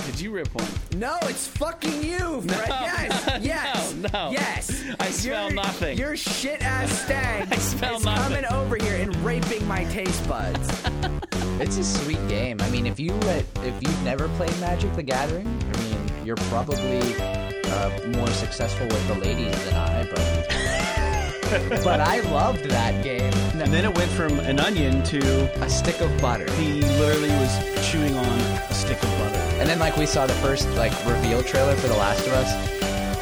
Did you rip one? No, it's fucking you, Fred. Yes. I smell nothing. Your shit-ass stag is smell nothing. coming over here and raping my taste buds. It's a sweet game. I mean, if you've never played Magic the Gathering, I mean, you're probably more successful with the ladies than I, but I loved that game. And then it went from an onion to A stick of butter. he literally was chewing on a stick of butter. And then, like, we saw the first, like, reveal trailer for The Last of Us.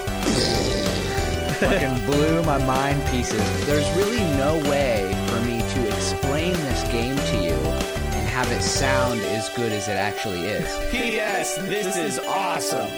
Fucking blew my mind pieces. There's really no way for me to explain this game to you and have it sound as good as it actually is. P.S. This is awesome.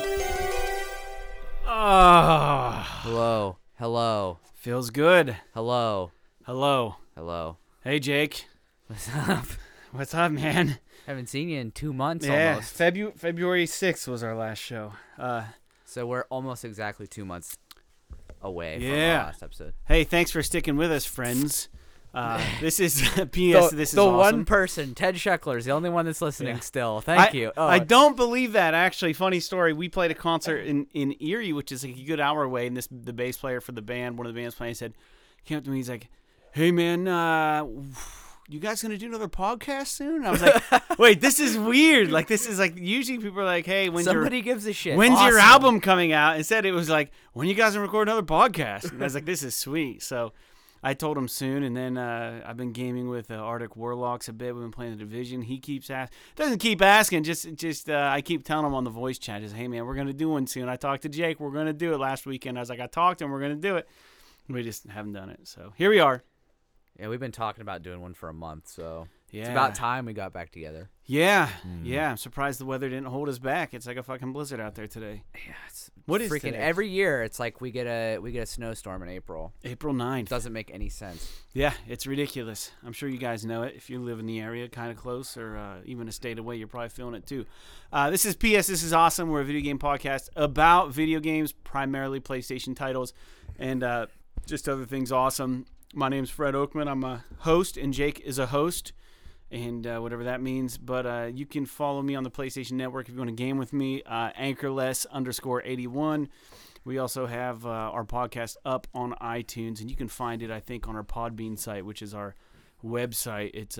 Hello. Feels good. Hello. Hey, Jake. What's up? What's up, man? Haven't seen you in 2 months Yeah, almost. February 6th was our last show. So we're almost exactly 2 months away from Yeah. our last episode. Hey, thanks for sticking with us, friends. This is P.S. This is the awesome. one person, Ted Scheckler, is the only one that's listening still. Thank you. Oh, I don't believe that, actually. Funny story. We played a concert in Erie, which is like a good hour away, and the bass player for the band, one of the bands playing, came up to me, he's like, hey, man, you guys going to do another podcast soon? And I was like, wait, this is weird. Like, this is like, usually people are like, hey, somebody gives a shit. When's your Awesome. album coming out? Instead, it was like, when you guys going to record another podcast? And I was like, this is sweet. So I told him soon, and then I've been gaming with Arctic Warlocks a bit. We've been playing the Division. He keeps doesn't keep asking, just I keep telling him on the voice chat, just, hey, man, we're going to do one soon. I talked to Jake. We're going to do it last weekend. I was like, I talked to him. We're going to do it. We just haven't done it. So here we are. Yeah, we've been talking about doing one for a month, so Yeah. it's about time we got back together. Yeah. I'm surprised the weather didn't hold us back. It's like a fucking blizzard out there today. Yeah, it's What is freaking today? every year. It's like we get a snowstorm in April. April 9th. Doesn't make any sense. Yeah, it's ridiculous. I'm sure you guys know it. If you live in the area, kind of close, or even a state away, you're probably feeling it too. This is P.S. This is awesome. We're a video game podcast about video games, primarily PlayStation titles, and just other things awesome. My name's Fred Oakman. I'm a host, and Jake is a host, and whatever that means. But you can follow me on the PlayStation Network if you want to game with me, Anchorless_81. We also have our podcast up on iTunes, and you can find it, I think, on our Podbean site, which is our website. It's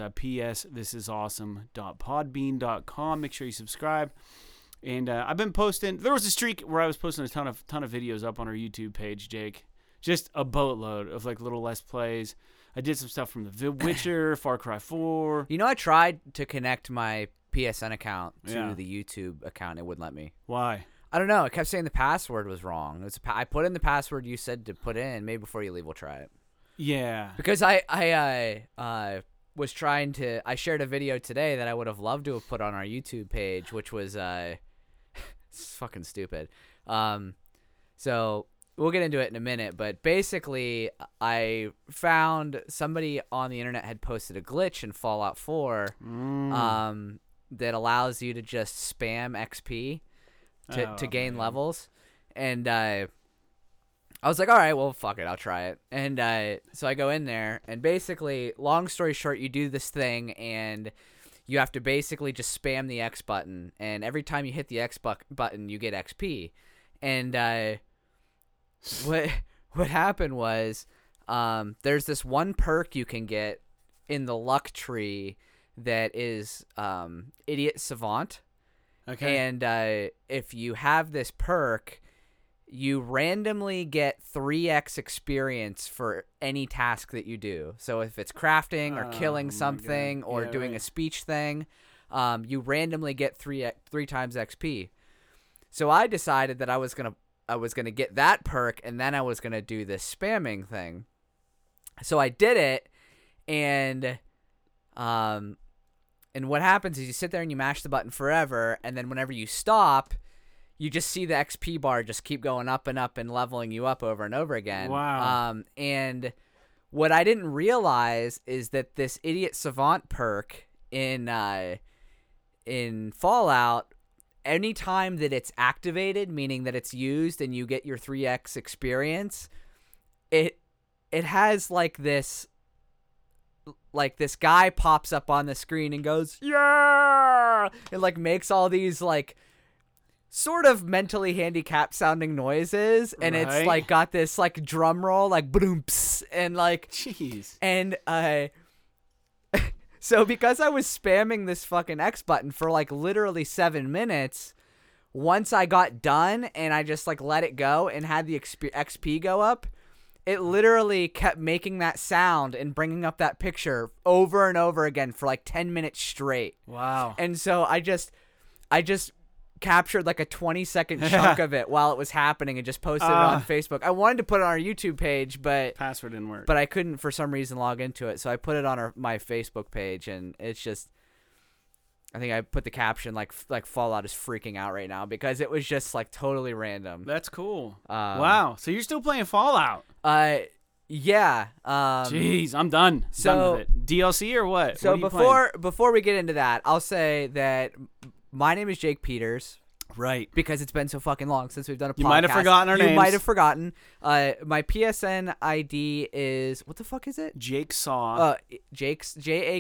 psthisisawesome.podbean.com. Make sure you subscribe. And I've been posting. There was a streak where I was posting a ton of videos up on our YouTube page, Jake. Just a boatload of like little Let's Plays. I did some stuff from The Witcher, Far Cry 4. You know, I tried to connect my PSN account to Yeah. the YouTube account. It wouldn't let me. Why? I don't know. It kept saying the password was wrong. I put in the password you said to put in. Maybe before you leave, we'll try it. Yeah. Because I was trying to. I shared a video today that I would have loved to have put on our YouTube page, which was it's fucking stupid. So we'll get into it in a minute, but basically, I found somebody on the internet had posted a glitch in Fallout 4 that allows you to just spam XP to gain levels, and I was like, all right, well, fuck it, I'll try it. And so I go in there, and basically, long story short, you do this thing, and you have to basically just spam the X button, and every time you hit the X button, you get XP. And what happened was there's this one perk you can get in the luck tree that is Idiot Savant. Okay. And if you have this perk, you randomly get 3x experience for any task that you do. So if it's crafting or killing something or doing a speech thing, you randomly get 3 times XP. So I decided that I was gonna get that perk, and then I was gonna do this spamming thing. So I did it, and what happens is you sit there and you mash the button forever, and then whenever you stop, you just see the XP bar just keep going up and up and leveling you up over and over again. Wow. And what I didn't realize is that this Idiot Savant perk in Fallout, anytime that it's activated, meaning that it's used and you get your 3x experience, it has like this guy pops up on the screen and goes, yeah, it like makes all these like sort of mentally handicapped sounding noises, and it's Right. like got this like drum roll, like boom, and like, Jeez. and so because I was spamming this fucking X button for like literally 7 minutes, once I got done and I just like let it go and had the XP go up, it literally kept making that sound and bringing up that picture over and over again for like 10 minutes straight. Wow. And so I just captured like a 20-second chunk of it while it was happening and just posted it on Facebook. I wanted to put it on our YouTube page, but Password didn't work. but I couldn't for some reason log into it. So I put it on my Facebook page, and it's just, I think I put the caption like Fallout is freaking out right now, because it was just like totally random. That's cool. Wow. So you're still playing Fallout? Yeah. Jeez, I'm done. so- done with it. DLC or what? So What are you playing? before we get into that, I'll say that my name is Jake Peters, Right. because it's been so fucking long since we've done a podcast. You might have forgotten our You names. might have forgotten. My PSN ID is, what the fuck is it? Jake Saw. Jake's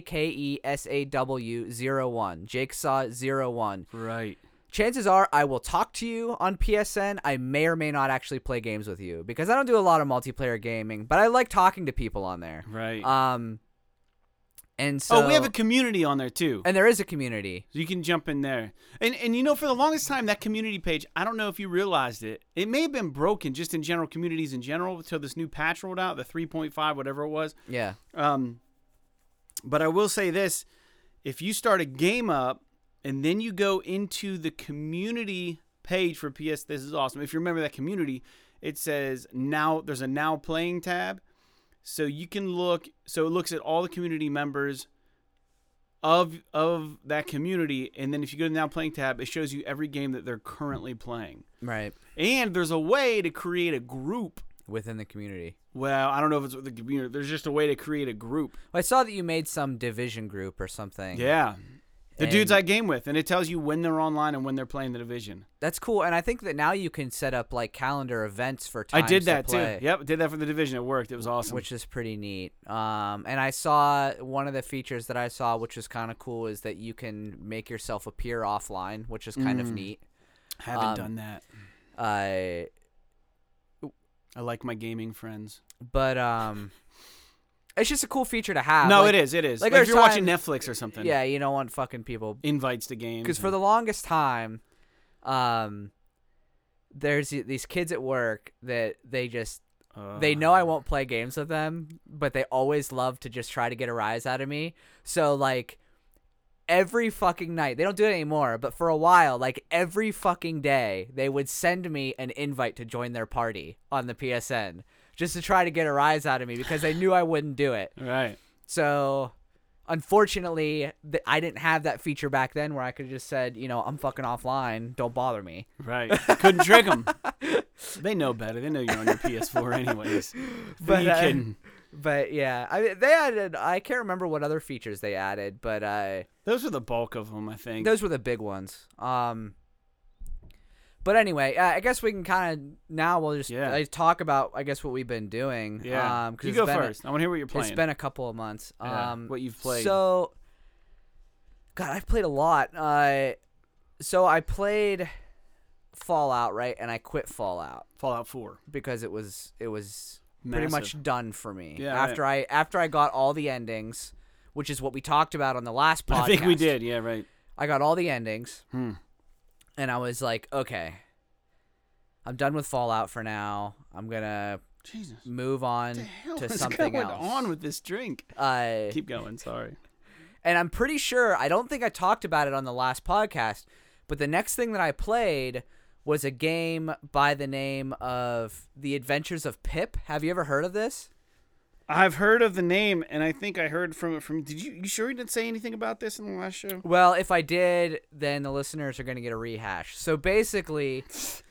JAKESAW01. Jake Saw 01. Right. Chances are I will talk to you on PSN. I may or may not actually play games with you, because I don't do a lot of multiplayer gaming, but I like talking to people on there. Right. And so we have a community on there too. and there is a community. So you can jump in there. And you know, for the longest time, that community page, I don't know if you realized it. It may have been broken just in general, communities in general, until this new patch rolled out, the 3.5, whatever it was. Yeah. But I will say this. If you start a game up and then you go into the community page for PS, this is awesome. If you remember that community, it says now, there's a now playing tab. So you can look, so it looks at all the community members of that community, and then if you go to the now playing tab, it shows you every game that they're currently playing. Right. And there's a way to create a group. Within the community. Well, I don't know if it's with the community. There's just a way to create a group. Well, I saw that you made some Division group or something. Yeah. The And- dudes I game with, and it tells you when they're online and when they're playing the Division. That's cool, and I think that now you can set up like calendar events for times I did that to play, too. Yep, did that for the Division. It worked. It was awesome. which is pretty neat. And I saw one of the features that I saw, which was kind of cool, is that you can make yourself appear offline, which is kind of neat. Haven't done that. I like my gaming friends. But it's just a cool feature to have. No, Like, it is. It is. like, Like if there's you're watching times- Netflix or something. Yeah, you don't want fucking people. Invites to games. Because for the longest time, there's these kids at work that they know I won't play games with them, but they always love to just try to get a rise out of me. So like every fucking night, they don't do it anymore, but for a while, like every fucking day, they would send me an invite to join their party on the PSN just to try to get a rise out of me, because they knew I wouldn't do it. Right. So unfortunately, I didn't have that feature back then where I could have just said, you know, I'm fucking offline, don't bother me. Right. Couldn't trick them. They know better. They know you're on your PS4 anyways. But, you kidding? But yeah, I mean, they added, I can't remember what other features they added, but Those were the bulk of them, I think. those were the big ones. But anyway, I guess we can kind of, now we'll just talk about, I guess, what we've been doing. Yeah. 'cause You it's go been first. I want to hear what you're playing. It's been a couple of months. Yeah, what you've played. So, God, I've played a lot. So I played Fallout, right? And I quit Fallout Fallout 4. because it was pretty Massive. much done for me. Yeah, after I got all the endings, which is what we talked about on the last podcast. I think we did. Yeah, right. I got all the endings, and I was like, okay, I'm done with Fallout for now. I'm gonna Jesus. move on What the hell to is something going else. on with this drink? Keep going. Sorry. And I'm pretty sure, I don't think I talked about it on the last podcast, but the next thing that I played was a game by the name of The Adventures of Pip. Have you ever heard of this? I've heard of the name, and I think I heard from it from. Did you sure you didn't say anything about this in the last show? Well, if I did, then the listeners are going to get a rehash. So basically,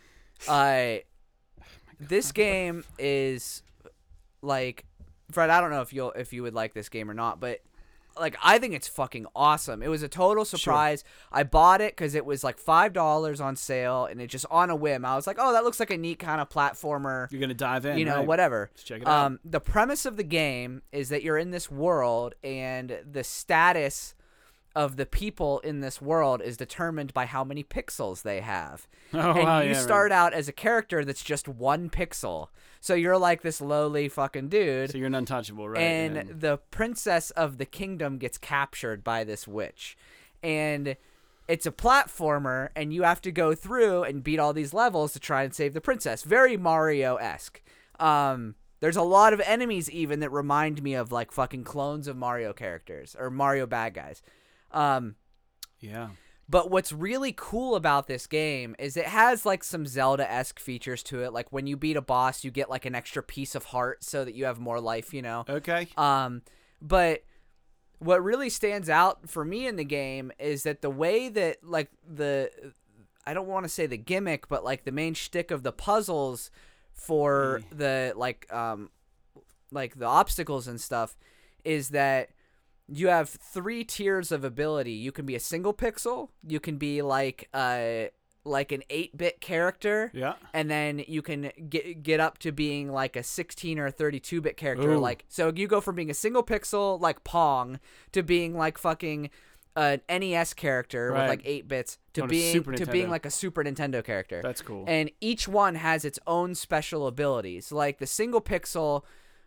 this game is like, Fred, I don't know if you would like this game or not, but like, I think it's fucking awesome. It was a total surprise. Sure. I bought it because it was like $5 on sale, and it just on a whim. I was like, oh, that looks like a neat kind of platformer. You're gonna dive in, you know, right? whatever. Let's check it out. The premise of the game is that you're in this world, and the status of the people in this world is determined by how many pixels they have. Oh, And wow, you yeah, start out as a character that's just 1 pixel. So you're like this lowly fucking dude. So you're an untouchable, right? And yeah. the princess of the kingdom gets captured by this witch. And it's a platformer, and you have to go through and beat all these levels to try and save the princess. Very Mario-esque. There's a lot of enemies even that remind me of like fucking clones of Mario characters or Mario bad guys. Yeah. But what's really cool about this game is it has like some Zelda-esque features to it. Like when you beat a boss, you get like an extra piece of heart so that you have more life, you know? Okay. But what really stands out for me in the game is that the way that like I don't want to say the gimmick, but like the main shtick of the puzzles for the like the obstacles and stuff is that you have 3 tiers of ability. You can be a single pixel, you can be like an 8-bit character, Yeah. and then you can get up to being like a 16 or a 32-bit character. Ooh. Like so you go from being a single pixel like Pong to being like fucking an NES character with Right. like 8 bits to On a being Super to being Nintendo. like a Super Nintendo character. That's cool. And each one has its own special abilities. Like the single pixel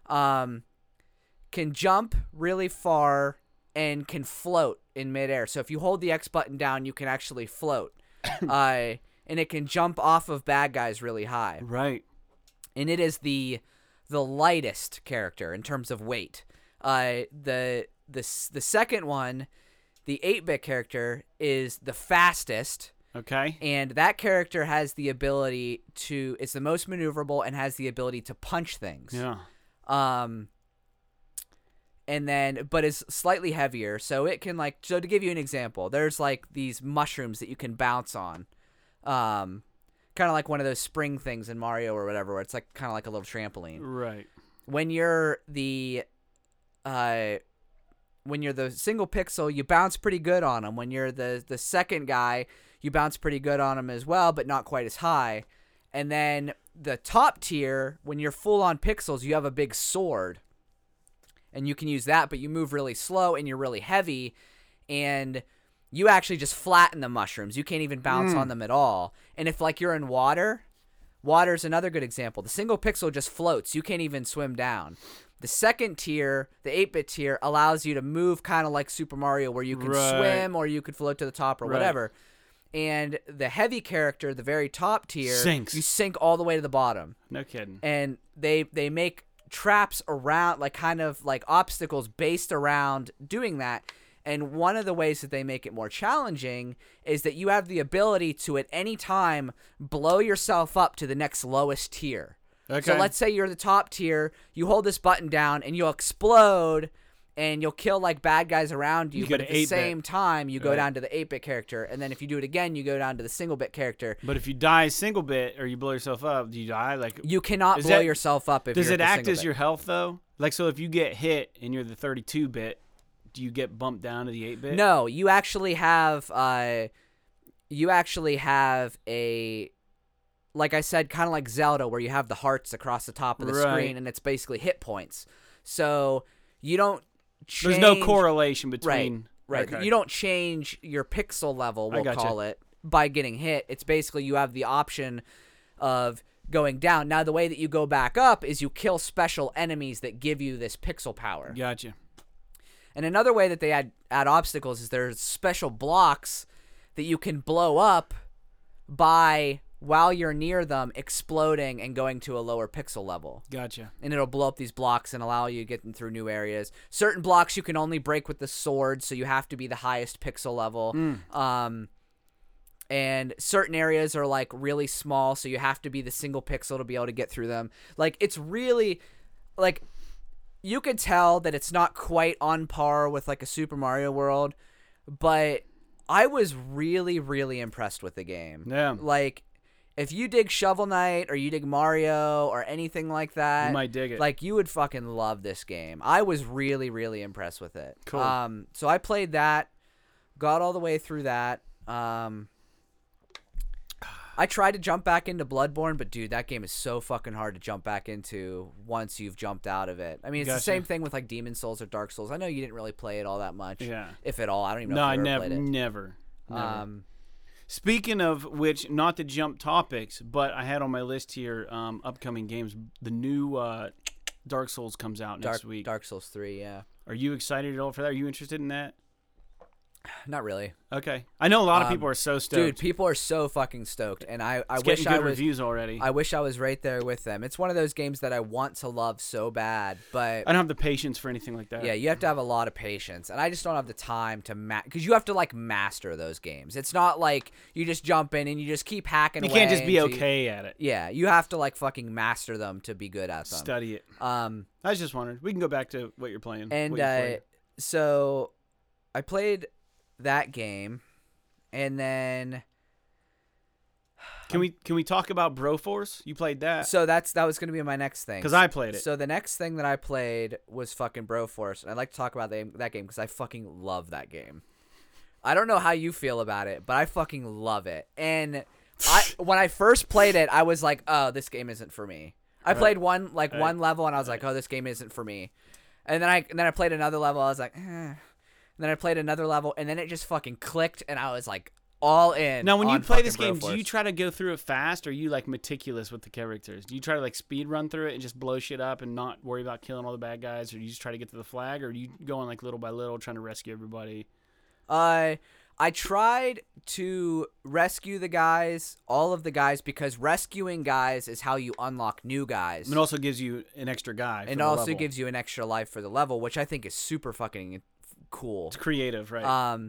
can jump really far and can float in midair. So if you hold the X button down, you can actually float. And it can jump off of bad guys really high. Right. And it is the lightest character in terms of weight. The second one, the 8-bit character, is the fastest. Okay. And that character has the ability to, it's the most maneuverable and has the ability to punch things. Yeah. And then, but is slightly heavier. So it can like, so to give you an example, there's like these mushrooms that you can bounce on. Kind of like one of those spring things in Mario or whatever, where it's like kind of like a little trampoline. Right. When you're the single pixel, you bounce pretty good on them. When you're the second guy, you bounce pretty good on them as well, but not quite as high. And then the top tier, when you're full on pixels, you have a big sword. And you can use that, but you move really slow and you're really heavy. And you actually just flatten the mushrooms. You can't even bounce on them at all. And if like you're in water's another good example. The single pixel just floats. You can't even swim down. The second tier, the 8-bit tier, allows you to move kind of like Super Mario, where you can swim or you could float to the top or whatever. And the heavy character, the very top tier, Sinks. you sink all the way to the bottom. No kidding. And they make traps around, like kind of like obstacles based around doing that. And one of the ways that they make it more challenging is that you have the ability to at any time blow yourself up to the next lowest tier. Okay. So let's say you're the top tier, you hold this button down and you'll explode and you'll kill like bad guys around you, You go but to at the 8-bit. same time you go Right. down to the 8-bit character, and then if you do it again, you go down to the single bit character. But if you die single bit or you blow yourself up, do you die? Like, You cannot Is blow that- yourself up if does you're it at the act single as bit. your health though? Like, so if you get hit and you're the 32-bit, do you get bumped down to the 8-bit? No, you actually have a, like I said, kind of like Zelda, where you have the hearts across the top of the Right. screen, and it's basically hit points. So you don't change. There's no correlation between. Right. Okay. You don't change your pixel level, we'll gotcha. call it, by getting hit. It's basically you have the option of going down. Now, the way that you go back up is you kill special enemies that give you this pixel power. Gotcha. And another way that they add obstacles is there's special blocks that you can blow up by, while you're near them, exploding and going to a lower pixel level. Gotcha. And it'll blow up these blocks and allow you to get them through new areas. Certain blocks you can only break with the sword, so you have to be the highest pixel level. And certain areas are like really small, so you have to be the single pixel to be able to get through them. Like, it's really, like, you could tell that it's not quite on par with like a Super Mario World, but I was really, really impressed with the game. Yeah. Like, if you dig Shovel Knight or you dig Mario or anything like that, You might dig it. like, you would fucking love this game. I was really, really impressed with it. Cool. So I played that, got all the way through that. I I tried to jump back into Bloodborne, but dude, that game is so fucking hard to jump back into once you've jumped out of it. I mean, it's the same thing with like Demon Souls or Dark Souls. I know you didn't really play it all that much, if at all. I don't even know if you ever played it. Never. Speaking of which, not to jump topics, but I had on my list here upcoming games. The new Dark Souls comes out next week. Dark Souls 3, yeah. Are you excited at all for that? Are you interested in that? Not really. Okay, I know a lot of people are so stoked. Dude, people are so fucking stoked, and I it's wish getting I good was reviews already. I wish I was right there with them. It's one of those games that I want to love so bad, but I don't have the patience for anything like that. yeah, you have to have a lot of patience, and I just don't have the time to because you have to like master those games. It's not like you just jump in and you just keep hacking. You can't just be okay at it. Yeah, you have to like fucking master them to be good at them. Study it. I was just wondering. We can go back to what you're playing. And so I played that game, and then can we talk about Broforce? You played that. So that was going to be my next thing, because I played it. So the next thing that I played was fucking Broforce, and I'd like to talk about that game because I fucking love that game. I don't know how you feel about it, but I fucking love it. And when I first played it, I was like, oh, this game isn't for me. I played one level, and I was like, oh, this game isn't for me. And then I played another level. I was like, eh. And then I played another level, and then it just fucking clicked, and I was like all in. Now, when you play this game, do you try to go through it fast, or are you like meticulous with the characters? Do you try to like speed run through it and just blow shit up and not worry about killing all the bad guys, or do you just try to get to the flag, or do you go on like little by little trying to rescue everybody? I tried to rescue the guys, all of the guys, because rescuing guys is how you unlock new guys. And it also gives you an extra guy. And also gives you an extra life for the level, which I think is super fucking cool. It's creative, right?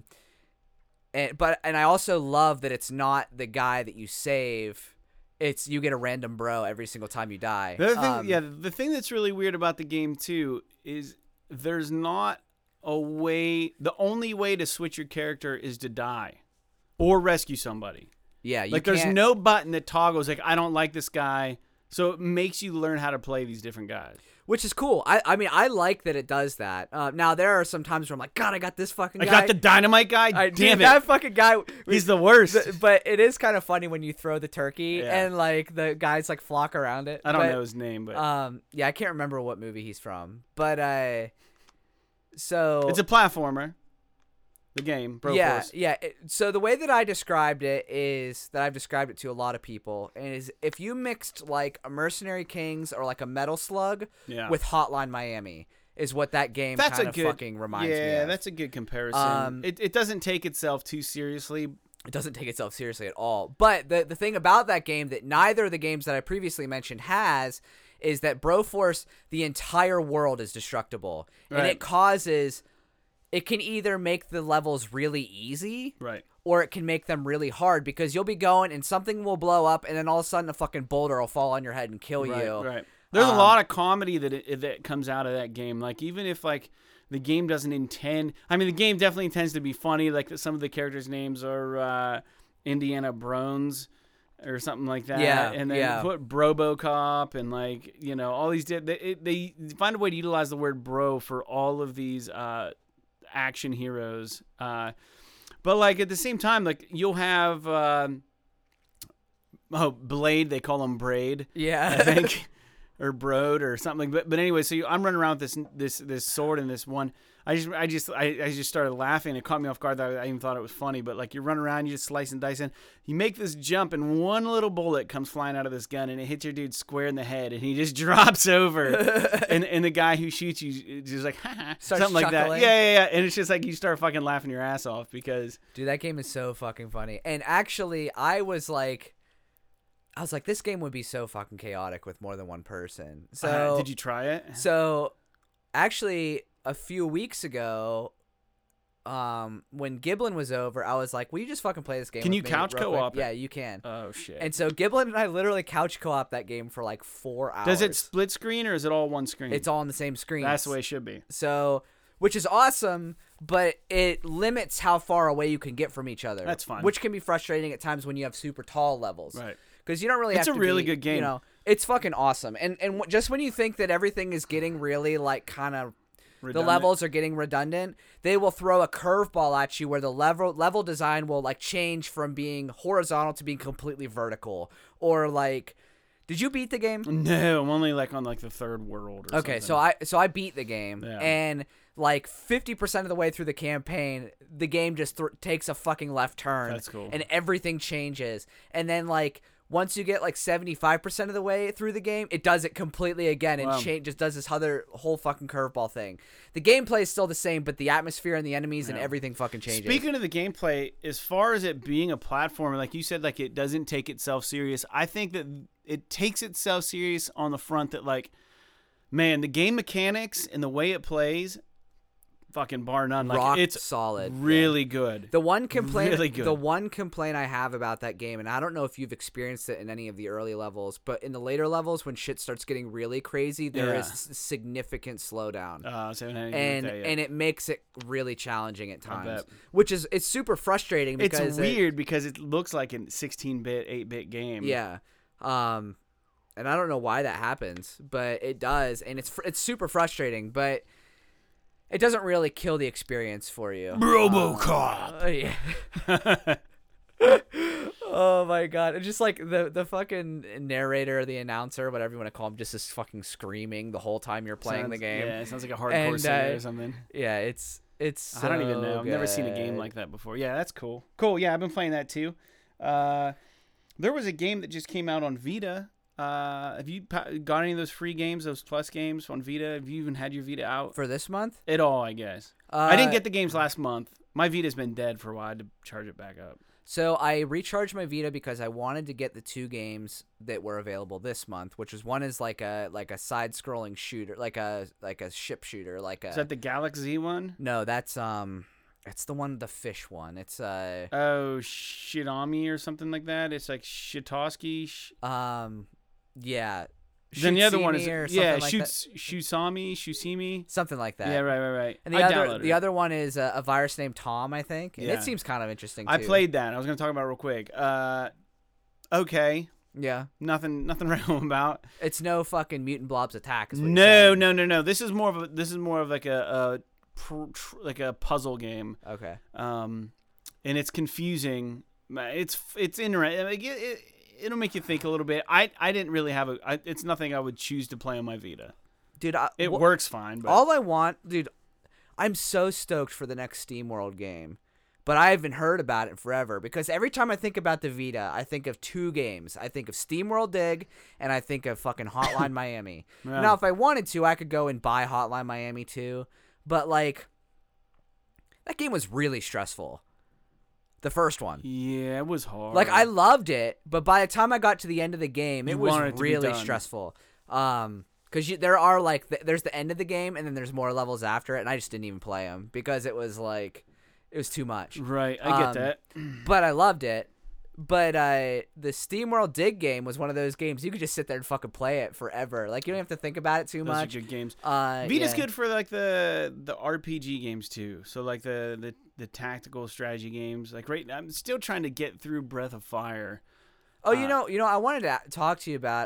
And I also love that it's not the guy that you save. It's you get a random bro every single time you die. The thing that's really weird about the game too is there's not a way. The only way to switch your character is to die or rescue somebody. Yeah, there's no button that toggles like I don't like this guy, so it makes you learn how to play these different guys. Which is cool. I mean, I like that it does that. Now, there are some times where I'm like, God, I got this fucking guy. I got the dynamite guy? Damn it. That fucking guy. He's the worst. But it is kind of funny when you throw the turkey and, like, the guys, like, flock around it. I don't know his name, but... yeah, I can't remember what movie he's from. But, so... It's a platformer. The game, Broforce. Yeah. So the way that I described it is that I've described it to a lot of people is if you mixed like a Mercenary Kings or like a Metal Slug with Hotline Miami is what that game kind of fucking reminds me of. Yeah, that's a good comparison. It doesn't take itself too seriously. It doesn't take itself seriously at all. But the thing about that game that neither of the games that I previously mentioned has is that Broforce, the entire world is destructible. Right. And it causes... It can either make the levels really easy, right, or it can make them really hard because you'll be going and something will blow up and then all of a sudden a fucking boulder will fall on your head and kill you. Right. There's a lot of comedy that comes out of that game. Like even if like the game doesn't intend, I mean the game definitely intends to be funny. Like some of the characters' names are Indiana Brones or something like that. Yeah, and then put Brobocop and like all these. They find a way to utilize the word bro for all of these. Action heroes, but like at the same time, like you'll have Blade. They call him Braid, I think, or Broad or something. But anyway, so I'm running around with this sword and this one. I just started laughing. It caught me off guard. That I even thought it was funny. But like you're running around, you just slice and dice in. You make this jump, and one little bullet comes flying out of this gun, and it hits your dude square in the head, and he just drops over. and the guy who shoots you is just like something like that. Yeah. And it's just like you start fucking laughing your ass off because dude, that game is so fucking funny. And actually, I was like, this game would be so fucking chaotic with more than one person. So did you try it? So actually. A few weeks ago, when Giblin was over, I was like, will you just fucking play this game? Can you couch co-op? Yeah, you can. Oh, shit. And so Giblin and I literally couch co-op that game for like 4 hours. Does it split screen or is it all one screen? It's all on the same screen. That's the way it should be. So, which is awesome, but it limits how far away you can get from each other. That's fine. Which can be frustrating at times when you have super tall levels. Right. Because you don't really have to It's a really good game. It's fucking awesome. And just when you think that everything is getting really like kind of Redundant. the levels are getting redundant, they will throw a curveball at you where the level design will like change from being horizontal to being completely vertical. Or like, did you beat the game? No, I'm only like on like the third world. Or Okay, something. so I beat the game, Yeah. and like 50% of the way through the campaign, the game just takes a fucking left turn. That's cool. And everything changes. And then like once you get like 75% of the way through the game, it does it completely again and Wow. just does this other whole fucking curveball thing. The gameplay is still the same, but the atmosphere and the enemies and Yeah. everything fucking changes. Speaking of the gameplay, as far as it being a platform, like you said, like it doesn't take itself serious. I think that it takes itself serious on the front that, like, man, the game mechanics and the way it plays, fucking bar none. Like Rock it's solid. really good. The one complaint, Really good. the one complaint I have about that game, and I don't know if you've experienced it in any of the early levels, but in the later levels, when shit starts getting really crazy, there Yeah. is significant slowdown, So I haven't had anything and with that yet. and it makes it really challenging at bet. times, which is it's super frustrating because It's weird because it looks like a 16-bit, 8-bit game. yeah, and I don't know why that happens, but it does, and it's super frustrating, but. It doesn't really kill the experience for you. RoboCop. Yeah. Oh my god! It's just like the fucking narrator, or the announcer, whatever you want to call him, just is fucking screaming the whole time you're playing the game. Yeah, it sounds like a hardcore And, singer or something. Yeah, it's. I don't even know. so I've never seen a game good. like that before. Yeah, that's cool. Cool. Yeah, I've been playing that too. There was a game that just came out on Vita. Have you got any of those free games, those plus games on Vita? Have you even had your Vita out for this month. at all? I guess I didn't get the games last month. My Vita's been dead for a while. I had to charge it back up. So I recharged my Vita because I wanted to get the two games that were available this month, which is one is like a side-scrolling shooter, like a ship shooter, like a. Is that the Galaxy one? No, that's it's the one, the fish one. It's Oh, Shitami or something like that. It's like Shitoski. yeah. Then the other one is Shootsimi or yeah, something like Shusami. something like that. Yeah, right. And I the downloaded it. other one is a virus named Tom, I think. And Yeah. it seems kind of interesting too. I played that. I was going to talk about it real quick. Okay, Yeah. nothing random about. It's no fucking mutant blobs attack. Is what you're No. saying. This is more of like like a puzzle game. Okay. And it's confusing. It's interesting. Like it'll make you think a little bit. I didn't really have it's nothing I would choose to play on my Vita. Dude, It works fine, but all I want, dude, I'm so stoked for the next SteamWorld game. But I haven't heard about it forever because every time I think about the Vita, I think of two games. I think of SteamWorld Dig and I think of fucking Hotline Miami. Yeah. Now, if I wanted to, I could go and buy Hotline Miami too. But, like, that game was really stressful. The first one. yeah, it was hard. Like, I loved it, but by the time I got to the end of the game, it You was wanted it to be really done. stressful. Because there are, like, there's the end of the game, and then there's more levels after it, and I just didn't even play them because it was, like, it was too much. Right, I get that. But I loved it. But the SteamWorld Dig game was one of those games you could just sit there and fucking play it forever. Like, you don't have to think about it too Those much. are good games. yeah. Vita's good for like the RPG games too. So like the tactical strategy games. Like I'm still trying to get through Breath of Fire. Oh, you know, I wanted to talk to you about.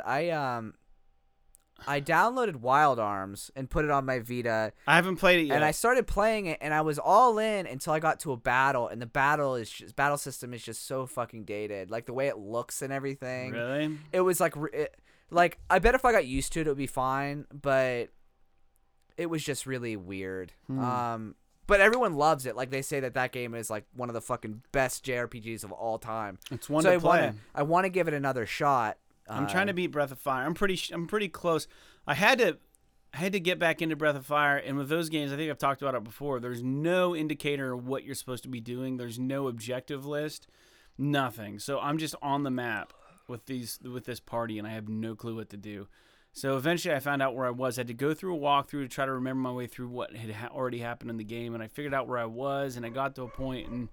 I downloaded Wild Arms and put it on my Vita, I haven't played it yet. and I started playing it, and I was all in until I got to a battle, and the battle system is just so fucking dated. Like the way it looks and everything. Really? It was like, like I bet if I got used to it, it would be fine, but it was just really weird. But everyone loves it. Like they say that game is like one of the fucking best JRPGs of all time. It's one So to play. I want to give it another shot. I'm trying to beat Breath of Fire. I'm pretty close. I had to get back into Breath of Fire, and with those games, I think I've talked about it before. There's no indicator of what you're supposed to be doing. There's no objective list, nothing. So I'm just on the map with this party, and I have no clue what to do. So eventually, I found out where I was. I had to go through a walkthrough to try to remember my way through what had already happened in the game, and I figured out where I was, and I got to a point, and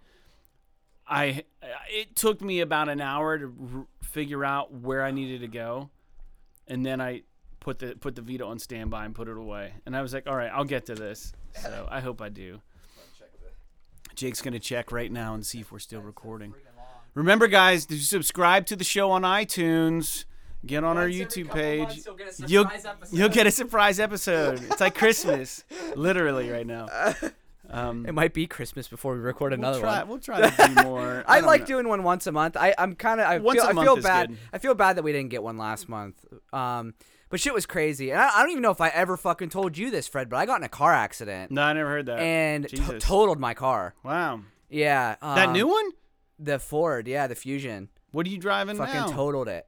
it took me about an hour to figure out where I needed to go, and then I put the Vita on standby and put it away. And I was like, all right, I'll get to this. So I hope I do. Jake's gonna check right now and see if we're still recording. Remember, guys, to subscribe to the show on iTunes. Get on our YouTube page. You'll get a surprise episode. It's like Christmas, literally right now. It might be Christmas before we record another one. We'll try to do more. I like doing one once a month. I feel bad. Good. I feel bad that we didn't get one last month. But shit was crazy. And I don't even know if I ever fucking told you this, Fred, but I got in a car accident. No, I never heard that. And Jesus. totaled my car. Wow. Yeah. That new one? The Ford, yeah, the Fusion. What are you driving now? Fucking totaled it.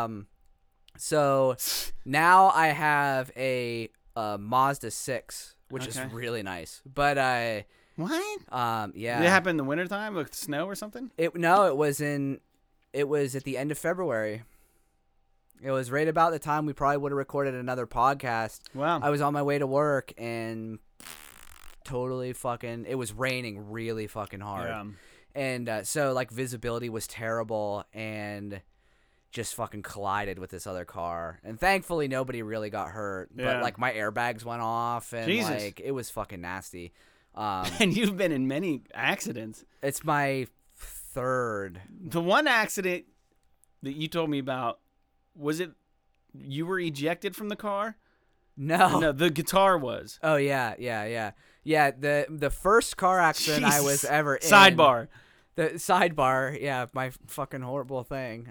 So now I have a Mazda 6, which is really nice. But what? yeah. Did it happen in the wintertime with snow or something? It was at the end of February. It was right about the time we probably would have recorded another podcast. Wow. I was on my way to work and totally fucking, it was raining really fucking hard. Yeah. And so like visibility was terrible and just fucking collided with this other car. And thankfully nobody really got hurt. Yeah. But like my airbags went off and Jesus. like it was fucking nasty. And you've been in many accidents. It's my third. The one accident that you told me about, was it you were ejected from the car? No, the guitar was. Oh yeah. The first car accident I was ever in. Sidebar. The sidebar, yeah, my fucking horrible thing.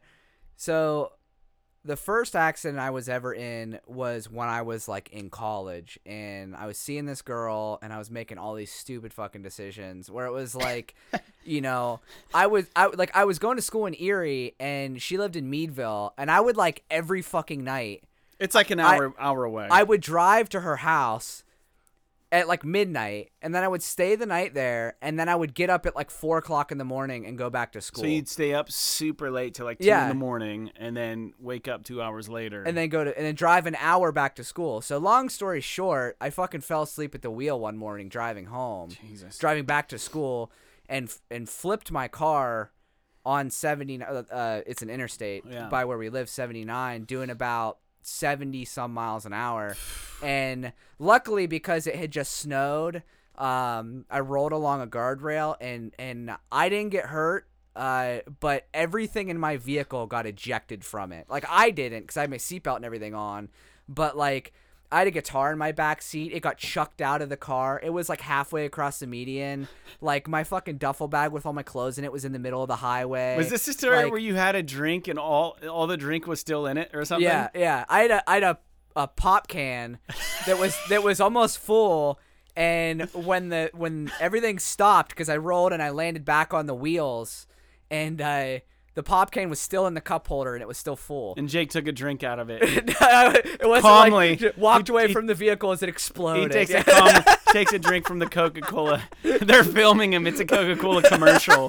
So the first accident I was ever in was when I was like in college, and I was seeing this girl, and I was making all these stupid fucking decisions where it was like, you know, I was going to school in Erie, and she lived in Meadville, and I would like every fucking night. It's like an hour away. I would drive to her house at like midnight, and then I would stay the night there, and then I would get up at like 4:00 in the morning and go back to school. So you'd stay up super late till like 2 in the morning, and then wake up 2 hours later, and then drive an hour back to school. So long story short, I fucking fell asleep at the wheel one morning driving home, driving back to school, and flipped my car on 79. It's an interstate by where we live, 79, doing about 70 some miles an hour. And luckily, because it had just snowed, I rolled along a guardrail and I didn't get hurt, but everything in my vehicle got ejected from it. Like I didn't, because I had my seatbelt and everything on, but like I had a guitar in my back seat. It got chucked out of the car. It was like halfway across the median. Like my fucking duffel bag with all my clothes in it was in the middle of the highway. Was this the story where you had a drink and all the drink was still in it or something? Yeah. I had a pop can that was almost full, and when everything stopped, because I rolled and I landed back on the wheels, and the pop can was still in the cup holder and it was still full. And Jake took a drink out of it. It wasn't calmly. Like walked away from the vehicle as it exploded. He takes a drink from the Coca-Cola. They're filming him. It's a Coca-Cola commercial.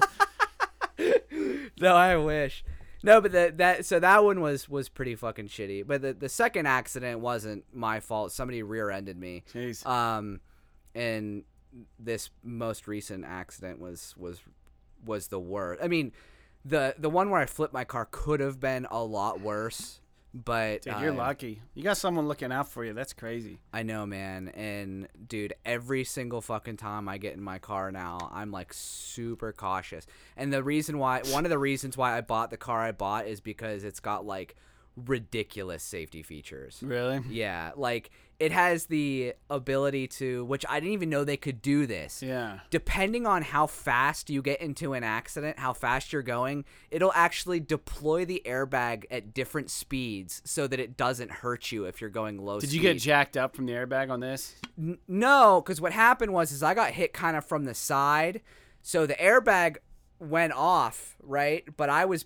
No, I wish. No, but that one was pretty fucking shitty. But the second accident wasn't my fault. Somebody rear-ended me. Jeez. And this most recent accident was the worst. I mean, the one where I flipped my car could have been a lot worse, but dude, you're lucky. You got someone looking out for you. That's crazy. I know, man. And dude, every single fucking time I get in my car now, I'm like super cautious. And one of the reasons why I bought the car I bought is because it's got like ridiculous safety features. Really? Yeah, like it has the ability to, which I didn't even know they could do this. Yeah. Depending on how fast you get into an accident, how fast you're going, it'll actually deploy the airbag at different speeds so that it doesn't hurt you if you're going low speed. Did you get jacked up from the airbag on this? No, because what happened was I got hit kind of from the side, so the airbag went off, right? But I was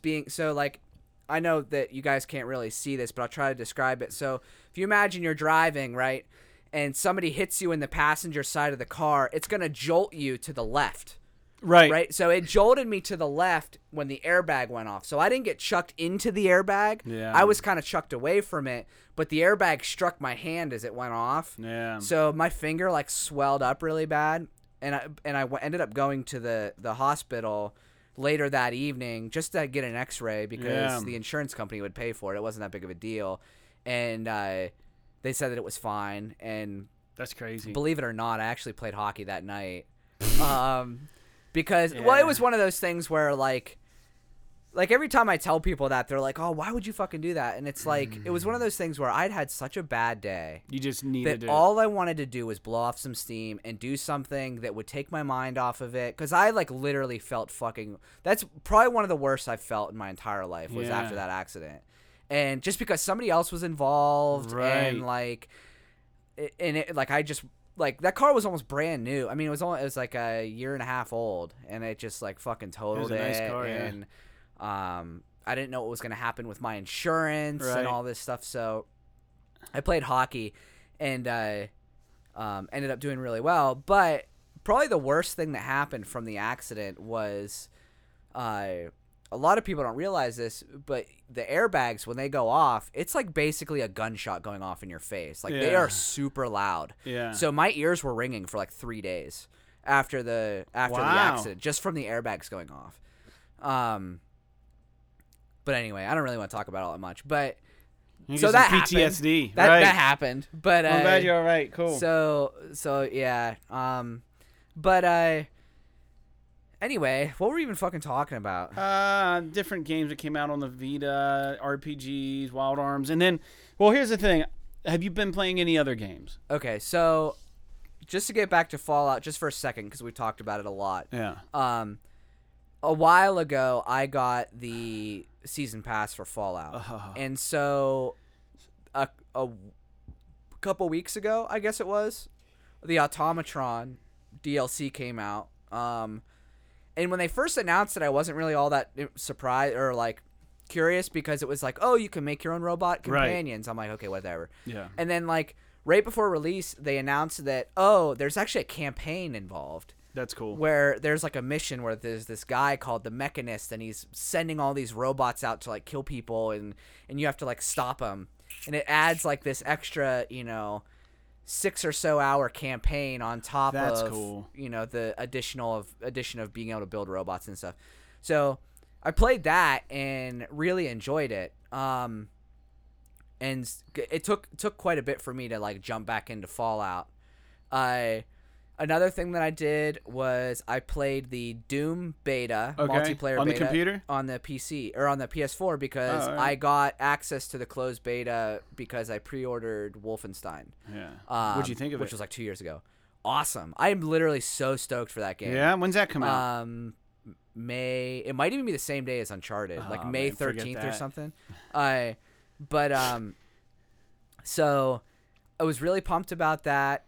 I know that you guys can't really see this, but I'll try to describe it. So if you imagine you're driving, right, and somebody hits you in the passenger side of the car, it's going to jolt you to the left. Right. Right? So it jolted me to the left when the airbag went off. So I didn't get chucked into the airbag. Yeah. I was kind of chucked away from it, but the airbag struck my hand as it went off. Yeah. So my finger like swelled up really bad, and I ended up going to the hospital later that evening just to get an x-ray because the insurance company would pay for it. It wasn't that big of a deal. And they said that it was fine. And that's crazy. Believe it or not, I actually played hockey that night. Because, well, it was one of those things where like like every time I tell people that, they're like, "Oh, why would you fucking do that?" And it's like it was one of those things where I'd had such a bad day You just needed that to. all I wanted to do was blow off some steam and do something that would take my mind off of it. Because I like literally felt fucking. That's probably one of the worst I've felt in my entire life was Yeah. after that accident, and just because somebody else was involved Right. and like, like I just. Like that car was almost brand new. I mean, it was like a year and a half old, and it just like fucking totaled It was a nice it. car, yeah. And I didn't know what was gonna happen with my insurance Right. and all this stuff. So I played hockey, and ended up doing really well. But probably the worst thing that happened from the accident was, a lot of people don't realize this, but the airbags, when they go off, it's like basically a gunshot going off in your face. Like they Yeah. are super loud. Yeah. So my ears were ringing for like 3 days after the Wow. accident, just from the airbags going off. But anyway, I don't really want to talk about it all that much. But You so get that some happened. PTSD. That right. that happened. But I'm glad you're all right. Cool. So yeah. But anyway, what were we even fucking talking about? Different games that came out on the Vita, RPGs, Wild Arms, and then, well, here's the thing: have you been playing any other games? Okay, so just to get back to Fallout, just for a second, because we talked about it a lot. Yeah. A while ago, I got the season pass for Fallout, and so a couple weeks ago, I guess it was, the Automatron DLC came out. And when they first announced it, I wasn't really all that surprised or like curious because it was like, oh, you can make your own robot companions. I'm like, okay, whatever. Yeah. And then like right before release, they announced that, oh, there's actually a campaign involved That's cool. where there's like a mission where there's this guy called the Mechanist, and he's sending all these robots out to like kill people, and you have to like stop them. And it adds like this extra, 6 or so hour campaign on top That's of cool. The addition of being able to build robots and stuff. So I played that and really enjoyed it. And it took quite a bit for me to like jump back into Fallout. Another thing that I did was I played the Doom beta multiplayer On the beta computer? on the PC or on the PS4 because Oh, all right. I got access to the closed beta because I pre-ordered Wolfenstein. Yeah. What'd you think of Which it? was like 2 years ago. Awesome. I'm literally so stoked for that game. Yeah. When's that come out? May. It might even be the same day as Uncharted, like Oh, May man, forget 13th or that. something. So I was really pumped about that.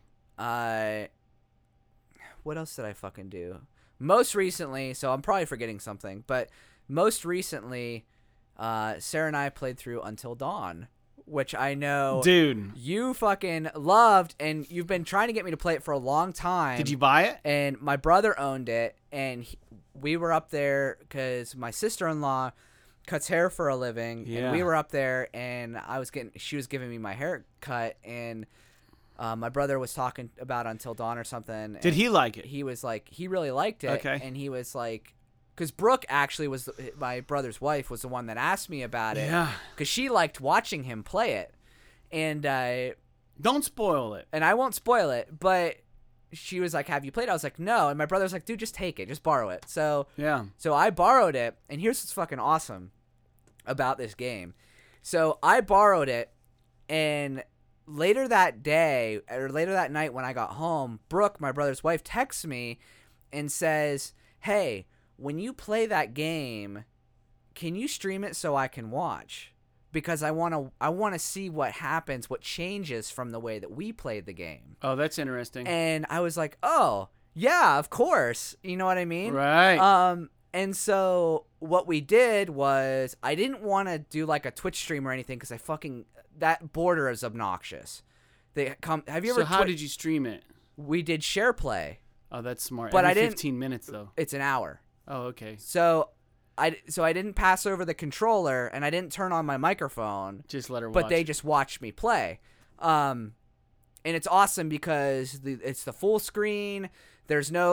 What else did I fucking do? Most recently, so I'm probably forgetting something, but most recently, Sarah and I played through Until Dawn, which I know Dude, you fucking loved, and you've been trying to get me to play it for a long time. did you buy it? And my brother owned it, and we were up there because my sister-in-law cuts hair for a living, Yeah. and we were up there, and she was giving me my haircut, and my brother was talking about Until Dawn or something. Did he like it? He was like, he really liked it, Okay. and he was like, because Brooke actually was my brother's wife, was the one that asked me about it, Yeah. because she liked watching him play it, and Don't spoil it. I won't spoil it, but she was like, have you played it? I was like, no. And my brother's like, dude, just take it. Just borrow it. So Yeah. I borrowed it, and here's what's fucking awesome about this game. So I borrowed it, and later that day, or later that night when I got home, Brooke, my brother's wife, texts me and says, hey, when you play that game, can you stream it so I can watch? Because I want to see what happens, what changes from the way that we played the game. Oh, that's interesting. And I was like, oh, yeah, of course. You know what I mean? Right. And so what we did was I didn't want to do like a Twitch stream or anything because that border is obnoxious. Have you ever? So how did you stream it? We did share play. Oh, that's smart. But Every I didn't- 15 minutes though. It's an hour. Oh, okay. So I didn't pass over the controller and I didn't turn on my microphone. Just let her watch. But they just watched me play. And it's awesome because it's the full screen. There's no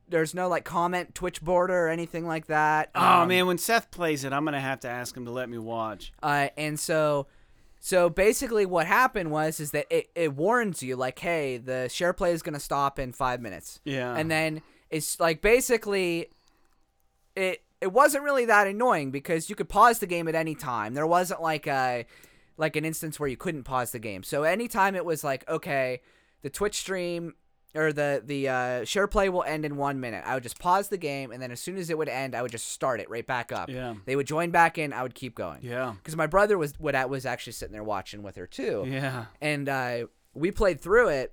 comment Twitch border or anything like that. Oh man, when Seth plays it, I'm gonna have to ask him to let me watch. And so basically what happened is that it warns you like, hey, the share play is gonna stop in 5 minutes. Yeah. And then it's like basically it it wasn't really that annoying because you could pause the game at any time. There wasn't like an instance where you couldn't pause the game. So anytime it was like, okay, the Twitch stream or the share play will end in 1 minute, I would just pause the game, and then as soon as it would end, I would just start it right back up. Yeah. They would join back in. I would keep going. Yeah. Because my brother was actually sitting there watching with her too. Yeah. And we played through it,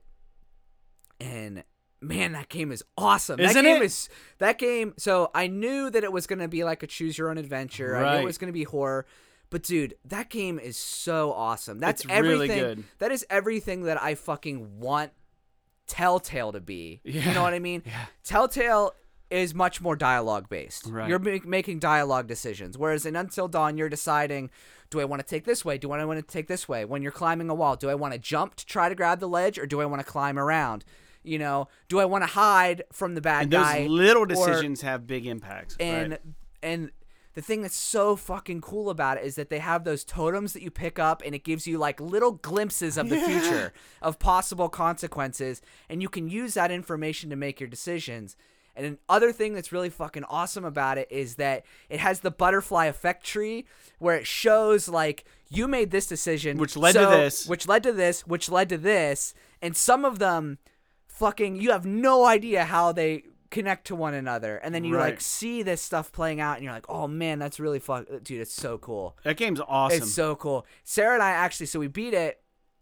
and man, that game is awesome. Isn't it? That game. So I knew that it was going to be like a choose your own adventure. I knew it was going to be horror. But dude, that game is so awesome. That's It's everything. really good. That is everything that I fucking want Telltale to be. Yeah. You know what I mean? Yeah. Telltale is much more dialogue based. Right. You're making dialogue decisions, whereas in Until Dawn, you're deciding, do I want to take this way? Do I want to take this way? When you're climbing a wall, do I want to jump to try to grab the ledge, or do I want to climb around? You know, do I want to hide from the bad And guy? those little decisions have big impacts. And right. and the thing that's so fucking cool about it is that they have those totems that you pick up, and it gives you like little glimpses of the future, of possible consequences, and you can use that information to make your decisions. And another thing that's really fucking awesome about it is that it has the butterfly effect tree, where it shows like you made this decision, Which led to this. which led to this, which led to this, and some of them fucking you have no idea how they connect to one another, and then you Right. like see this stuff playing out, and you're like, oh man, that's really fun, dude. It's so cool. That game's awesome. It's so cool. Sarah and I actually, so we beat it.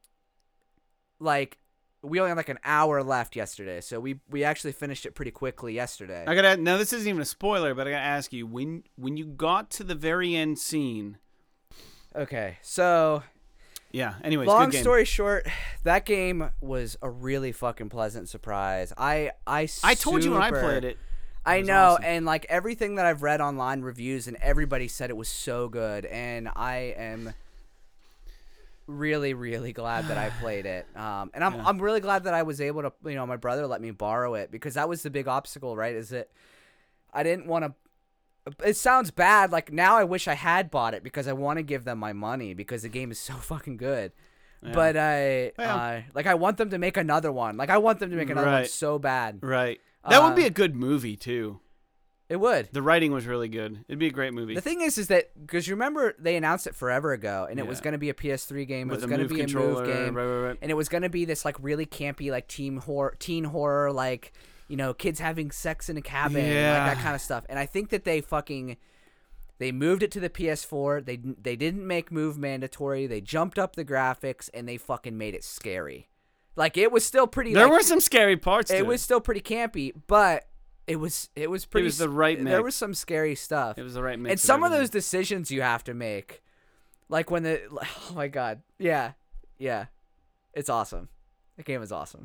Like, we only had like an hour left yesterday, so we actually finished it pretty quickly yesterday. I gotta now. This isn't even a spoiler, but I gotta ask you when you got to the very end scene. Okay, so Yeah. Anyways, long good game. story short, that game was a really fucking pleasant surprise. I told you when I super- played it. I was know, awesome. and like everything that I've read online reviews, and everybody said it was so good, and I am really, really glad that I played it. And I'm really glad that I was able to, my brother let me borrow it, because that was the big obstacle, right? Is that I didn't want to. It sounds bad. Like, now I wish I had bought it because I want to give them my money because the game is so fucking good. Yeah. But Well. I want them to make another one. Like, I want them to make another one Right. so bad. Right. That would be a good movie too. It would. The writing was really good. It'd be a great movie. The thing is that because you remember they announced it forever ago, and it was Yeah. going to be a PS3 game. With it a was going to move be a controller, move game, right. and it was going to be this like really campy like teen horror, like kids having sex in a cabin, Yeah. like that kind of stuff. And I think that they moved it to the PS4. They didn't make move mandatory. They jumped up the graphics, and they fucking made it scary. Like, it was still pretty. There like, were some scary parts. It to was still pretty campy, but it was pretty. It was the right mix. There was some scary stuff. It was the right mix. And some of everything. those decisions you have to make, like when oh my god, yeah, it's awesome. The game is awesome.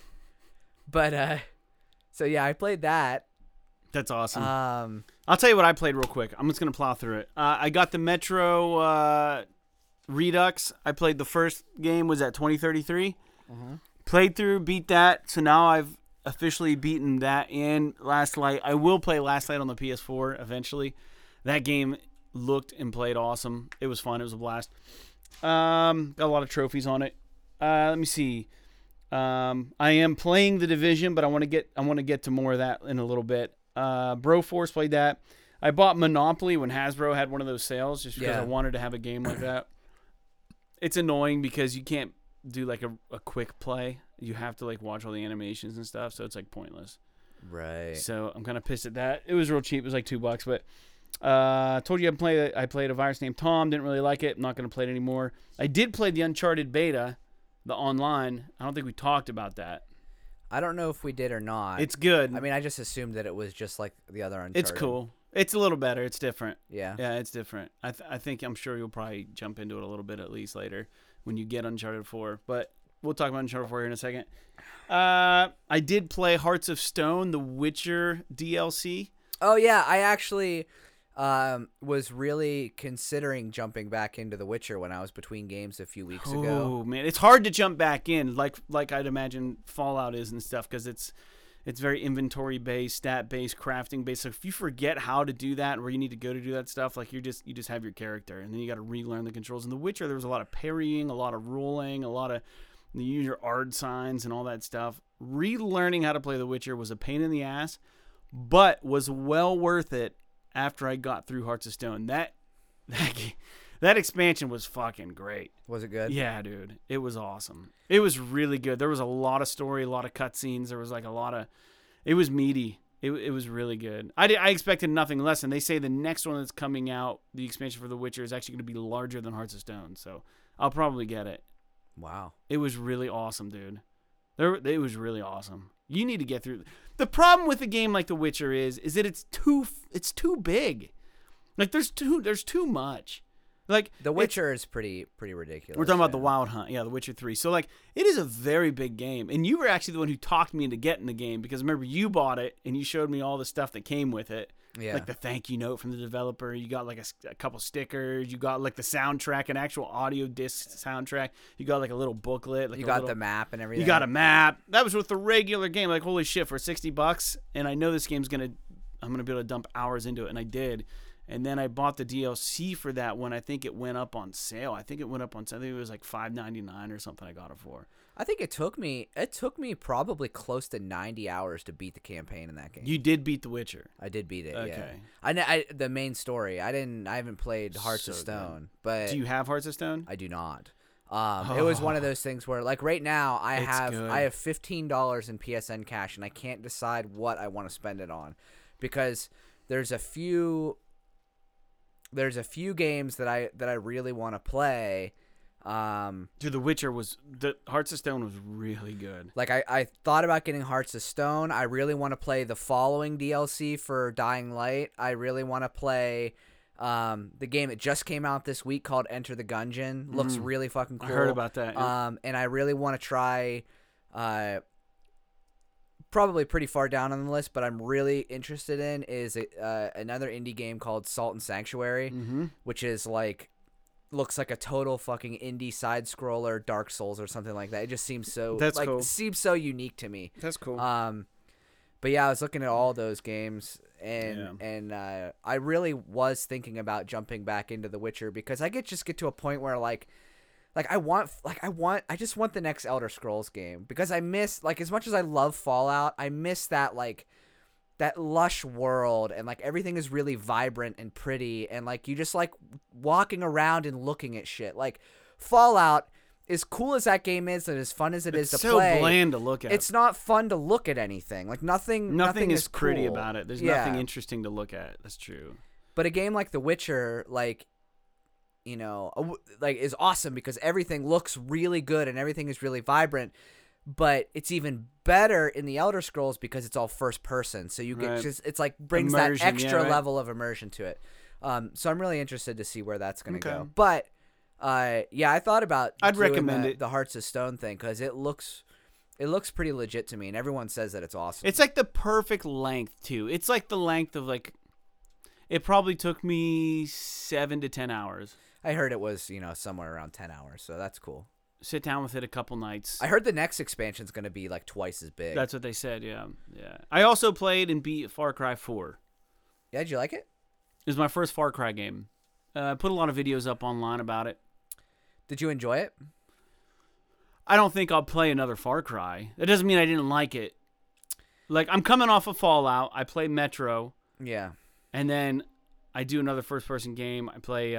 But so yeah, I played that. That's awesome. Um, I'll tell you what I played real quick. I'm just gonna plow through it. I got the Metro Redux. I played the first game was at 2033. Played through, beat that. So now I've officially beaten that and Last Light. I will play Last Light on the PS4 eventually. That game looked and played awesome. It was fun. It was a blast. Got a lot of trophies on it. Let me see. I am playing The Division, but I want to get to more of that in a little bit. Broforce, played that. I bought Monopoly when Hasbro had one of those sales just because I wanted to have a game like that. It's annoying because you can't do like a quick play. You have to like watch all the animations and stuff, so it's like pointless. right. So I'm kind of pissed at that. It was real cheap. It was like $2, but told you I played a virus named Tom. Didn't really like it. I'm not going to play it anymore. I did play the Uncharted beta, the online. I don't think we talked about that. I don't know if we did or not. It's good. I mean, I just assumed that it was just like the other Uncharted. It's cool. It's a little better. It's different. Yeah. Yeah, it's different. I'm sure you'll probably jump into it a little bit at least later when you get Uncharted 4. But we'll talk about Uncharted 4 here in a second. I did play Hearts of Stone, the Witcher DLC. Oh yeah, I actually was really considering jumping back into The Witcher when I was between games a few weeks ago. Oh man, it's hard to jump back in like I'd imagine Fallout is and stuff because it's very inventory based, stat based, crafting based. So if you forget how to do that, where you need to go to do that stuff, like you just have your character, and then you got to relearn the controls. In The Witcher, there was a lot of parrying, a lot of rolling, a lot of you use your art signs and all that stuff. Relearning how to play The Witcher was a pain in the ass, but was well worth it after I got through Hearts of Stone. That expansion was fucking great. Was it good? Yeah, dude. It was awesome. It was really good. There was a lot of story, a lot of cutscenes. There was like a lot of... It was meaty. It was really good. I expected nothing less, and they say the next one that's coming out, the expansion for The Witcher, is actually going to be larger than Hearts of Stone, so I'll probably get it. Wow. It was really awesome, dude. It was really awesome. You need to get through... The problem with a game like The Witcher is that it's too big. Like, there's too much. Like The Witcher is pretty ridiculous. We're talking about the Wild Hunt, The Witcher 3. So like, it is a very big game, and you were actually the one who talked me into getting the game because remember you bought it and you showed me all the stuff that came with it, like the thank you note from the developer. You got like a couple stickers. You got like the soundtrack, an actual audio disc soundtrack. You got like a little booklet. Like you got the map and everything. You got a map. That was with the regular game. Like holy shit, for $60, and I know this game's I'm gonna be able to dump hours into it, and I did. And then I bought the DLC for that when I think it went up on sale. I think it went up on sale. I think it was like $5.99 or something I got it for. I think it took me probably close to 90 hours to beat the campaign in that game. You did beat The Witcher. I did beat it, okay. Yeah. I the main story. I haven't played Hearts of Stone, but do you have Hearts of Stone? I do not. It was one of those things where like right now I have $15 in PSN cash and I can't decide what I want to spend it on because there's a few games that I really want to play. Dude, the Hearts of Stone was really good. Like I thought about getting Hearts of Stone. I really want to play the following DLC for Dying Light. I really want to play the game that just came out this week called Enter the Gungeon. Looks really fucking cool. I heard about that. Yeah. And I really want to try probably pretty far down on the list, but I'm really interested in is another indie game called Salt and Sanctuary, which is like looks like a total fucking indie side scroller, Dark Souls or something like that. It just seems so cool. Seems so unique to me. That's cool. But yeah, I was looking at all those games and I really was thinking about jumping back into The Witcher because I just get to a point where I just want the next Elder Scrolls game because I miss like as much as I love Fallout, I miss that like that lush world and like everything is really vibrant and pretty and like you just like walking around and looking at shit. Like Fallout, as cool as that game is and as fun as it's to play, so bland to look at. It's not fun to look at anything. Like nothing is pretty cool about it. There's nothing interesting to look at. That's true. But a game like The Witcher, like you know, like is awesome because everything looks really good and everything is really vibrant. But it's even better in the Elder Scrolls because it's all first person. So you get it's like brings immersion, that extra level of immersion to it. So I'm really interested to see where that's going to go. But yeah, I thought about I'd recommend it. The Hearts of Stone thing because it looks pretty legit to me, and everyone says that it's awesome. It's like the perfect length too. It's like the length of like. It probably took me 7 to 10 hours. I heard it was somewhere around 10 hours, so that's cool. Sit down with it a couple nights. I heard the next expansion is going to be like twice as big. That's what they said. Yeah. I also played and beat Far Cry 4. Yeah, did you like it? It was my first Far Cry game. I put a lot of videos up online about it. Did you enjoy it? I don't think I'll play another Far Cry. That doesn't mean I didn't like it. Like, I'm coming off of Fallout. I play Metro. Yeah. And then I do another first-person game. I play...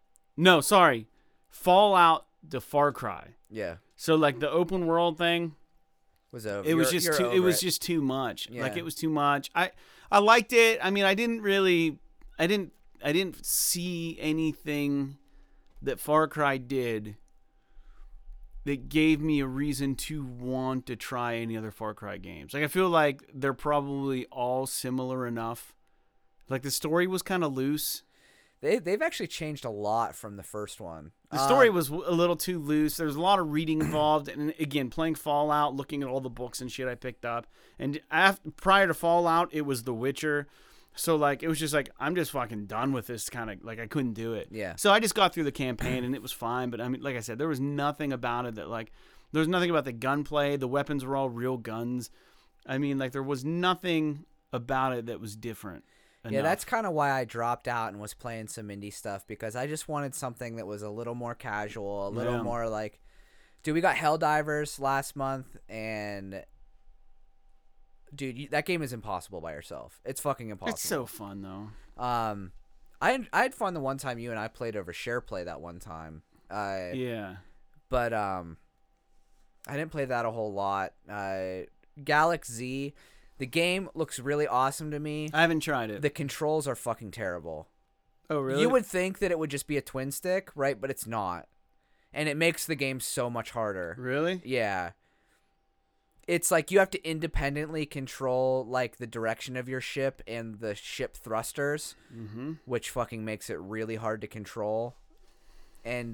Fallout to Far Cry. Yeah. So, like, the open world thing... was over. It was just too. It was just too much. Yeah. Like it was too much. I liked it. I mean, I didn't see anything that Far Cry did that gave me a reason to want to try any other Far Cry games. Like I feel like they're probably all similar enough. Like the story was kind of loose. They've actually changed a lot from the first one. The story was a little too loose. There's a lot of reading involved, and again, playing Fallout, looking at all the books and shit I picked up. And prior to Fallout, it was The Witcher. So like, it was just like I'm just fucking done with this kind of like I couldn't do it. Yeah. So I just got through the campaign and it was fine. But I mean, like I said, there was nothing about it that like there was nothing about the gunplay. The weapons were all real guns. I mean, like there was nothing about it that was different. Yeah, that's kind of why I dropped out and was playing some indie stuff because I just wanted something that was a little more casual, a little more like, dude, we got Helldivers last month, and dude, that game is impossible by yourself. It's fucking impossible. It's so fun though. I had fun the one time you and I played over SharePlay that one time. Yeah. But I didn't play that a whole lot. Galaxy Z, the game looks really awesome to me. I haven't tried it. The controls are fucking terrible. Oh, really? You would think that it would just be a twin stick, right? But it's not. And it makes the game so much harder. Really? Yeah. It's like you have to independently control like the direction of your ship and the ship thrusters, which fucking makes it really hard to control. And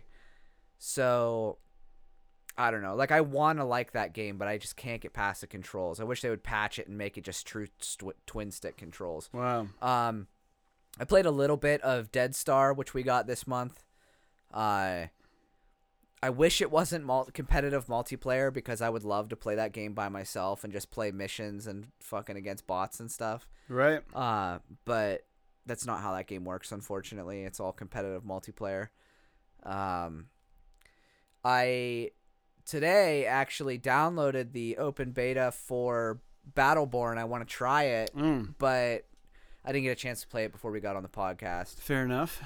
so I don't know. Like I want to like that game, but I just can't get past the controls. I wish they would patch it and make it just true twin stick controls. Wow. I played a little bit of Dead Star, which we got this month. I wish it wasn't competitive multiplayer because I would love to play that game by myself and just play missions and fucking against bots and stuff. Right. But that's not how that game works, unfortunately. It's all competitive multiplayer. I today actually downloaded the open beta for Battleborn. I want to try it, but I didn't get a chance to play it before we got on the podcast. Fair enough.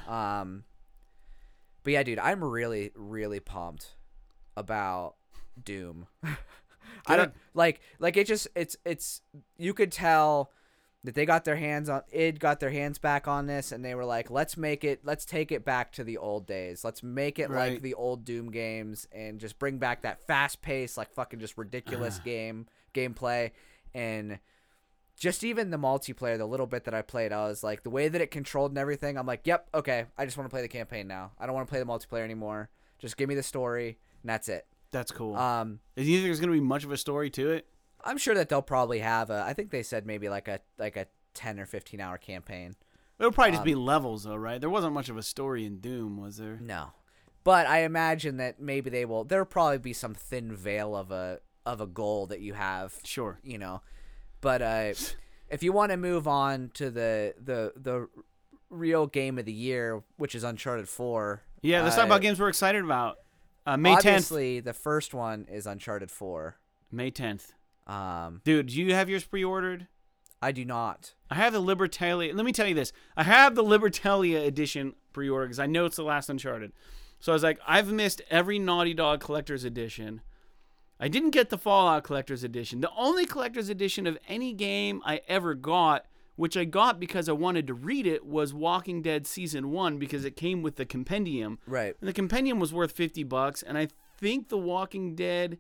But yeah, dude, I'm really, really pumped about Doom. I don't like it's you could tell that they got their hands back on this, and they were like, let's take it back to the old days. Let's make it like the old Doom games and just bring back that fast pace, like fucking just ridiculous gameplay. And just even the multiplayer, the little bit that I played, I was like, the way that it controlled and everything, I'm like, yep, okay, I just want to play the campaign now. I don't want to play the multiplayer anymore. Just give me the story, and that's it. That's cool. Do you think there's going to be much of a story to it? I'm sure that they'll probably have I think they said maybe like a 10 or 15 hour campaign. It'll probably just be levels, though, right? There wasn't much of a story in Doom, was there? No. But I imagine that maybe there'll probably be some thin veil of a goal that you have. Sure. You know. But if you want to move on to the real game of the year, which is Uncharted 4. Yeah, let's talk about games we're excited about. May 10th. Obviously, the first one is Uncharted 4. May 10th. Dude, do you have yours pre-ordered? I do not. I have the Libertalia. Let me tell you this. I have the Libertalia edition pre-ordered because I know it's the last Uncharted. So I was like, I've missed every Naughty Dog Collector's Edition. I didn't get the Fallout Collector's Edition. The only Collector's Edition of any game I ever got, which I got because I wanted to read it, was Walking Dead Season 1 because it came with the compendium. Right. And the compendium was worth $50, and I think the Walking Dead,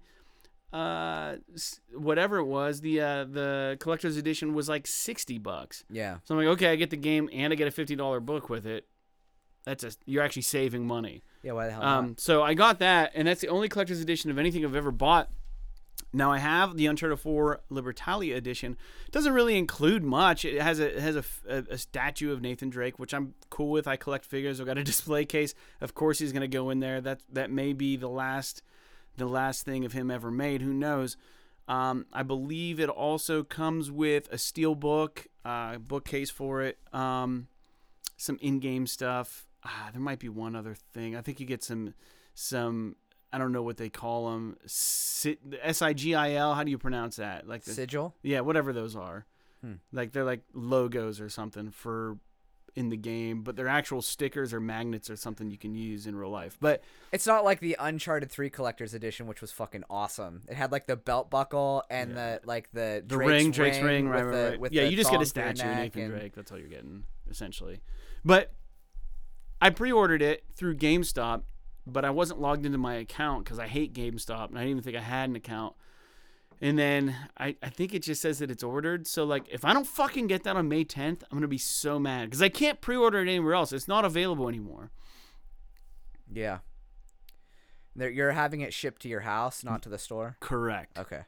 whatever it was, the Collector's Edition was like $60. Yeah. So I'm like, okay, I get the game and I get a $50 book with it. You're actually saving money. Yeah, why the hell not? So I got that, and that's the only collector's edition of anything I've ever bought. Now I have the Uncharted 4 Libertalia edition. It doesn't really include much. It has a statue of Nathan Drake, which I'm cool with. I collect figures. I've got a display case. Of course, he's going to go in there. That may be the last thing of him ever made. Who knows? I believe it also comes with a steel book, bookcase for it, some in-game stuff. There might be one other thing. I think you get some I don't know what they call them. SIGIL. How do you pronounce that? Like the sigil? Yeah, whatever those are. Like they're like logos or something for in the game, but they're actual stickers or magnets or something you can use in real life. But it's not like the Uncharted 3 Collector's Edition, which was fucking awesome. It had like the belt buckle and the Drake's ring, right. Yeah, you just get a statue of Nathan Drake. That's all you're getting essentially. But I pre-ordered it through GameStop, but I wasn't logged into my account because I hate GameStop, and I didn't even think I had an account. And then I think it just says that it's ordered. So, like, if I don't fucking get that on May 10th, I'm going to be so mad because I can't pre-order it anywhere else. It's not available anymore. Yeah. You're having it shipped to your house, not to the store? Correct. Okay.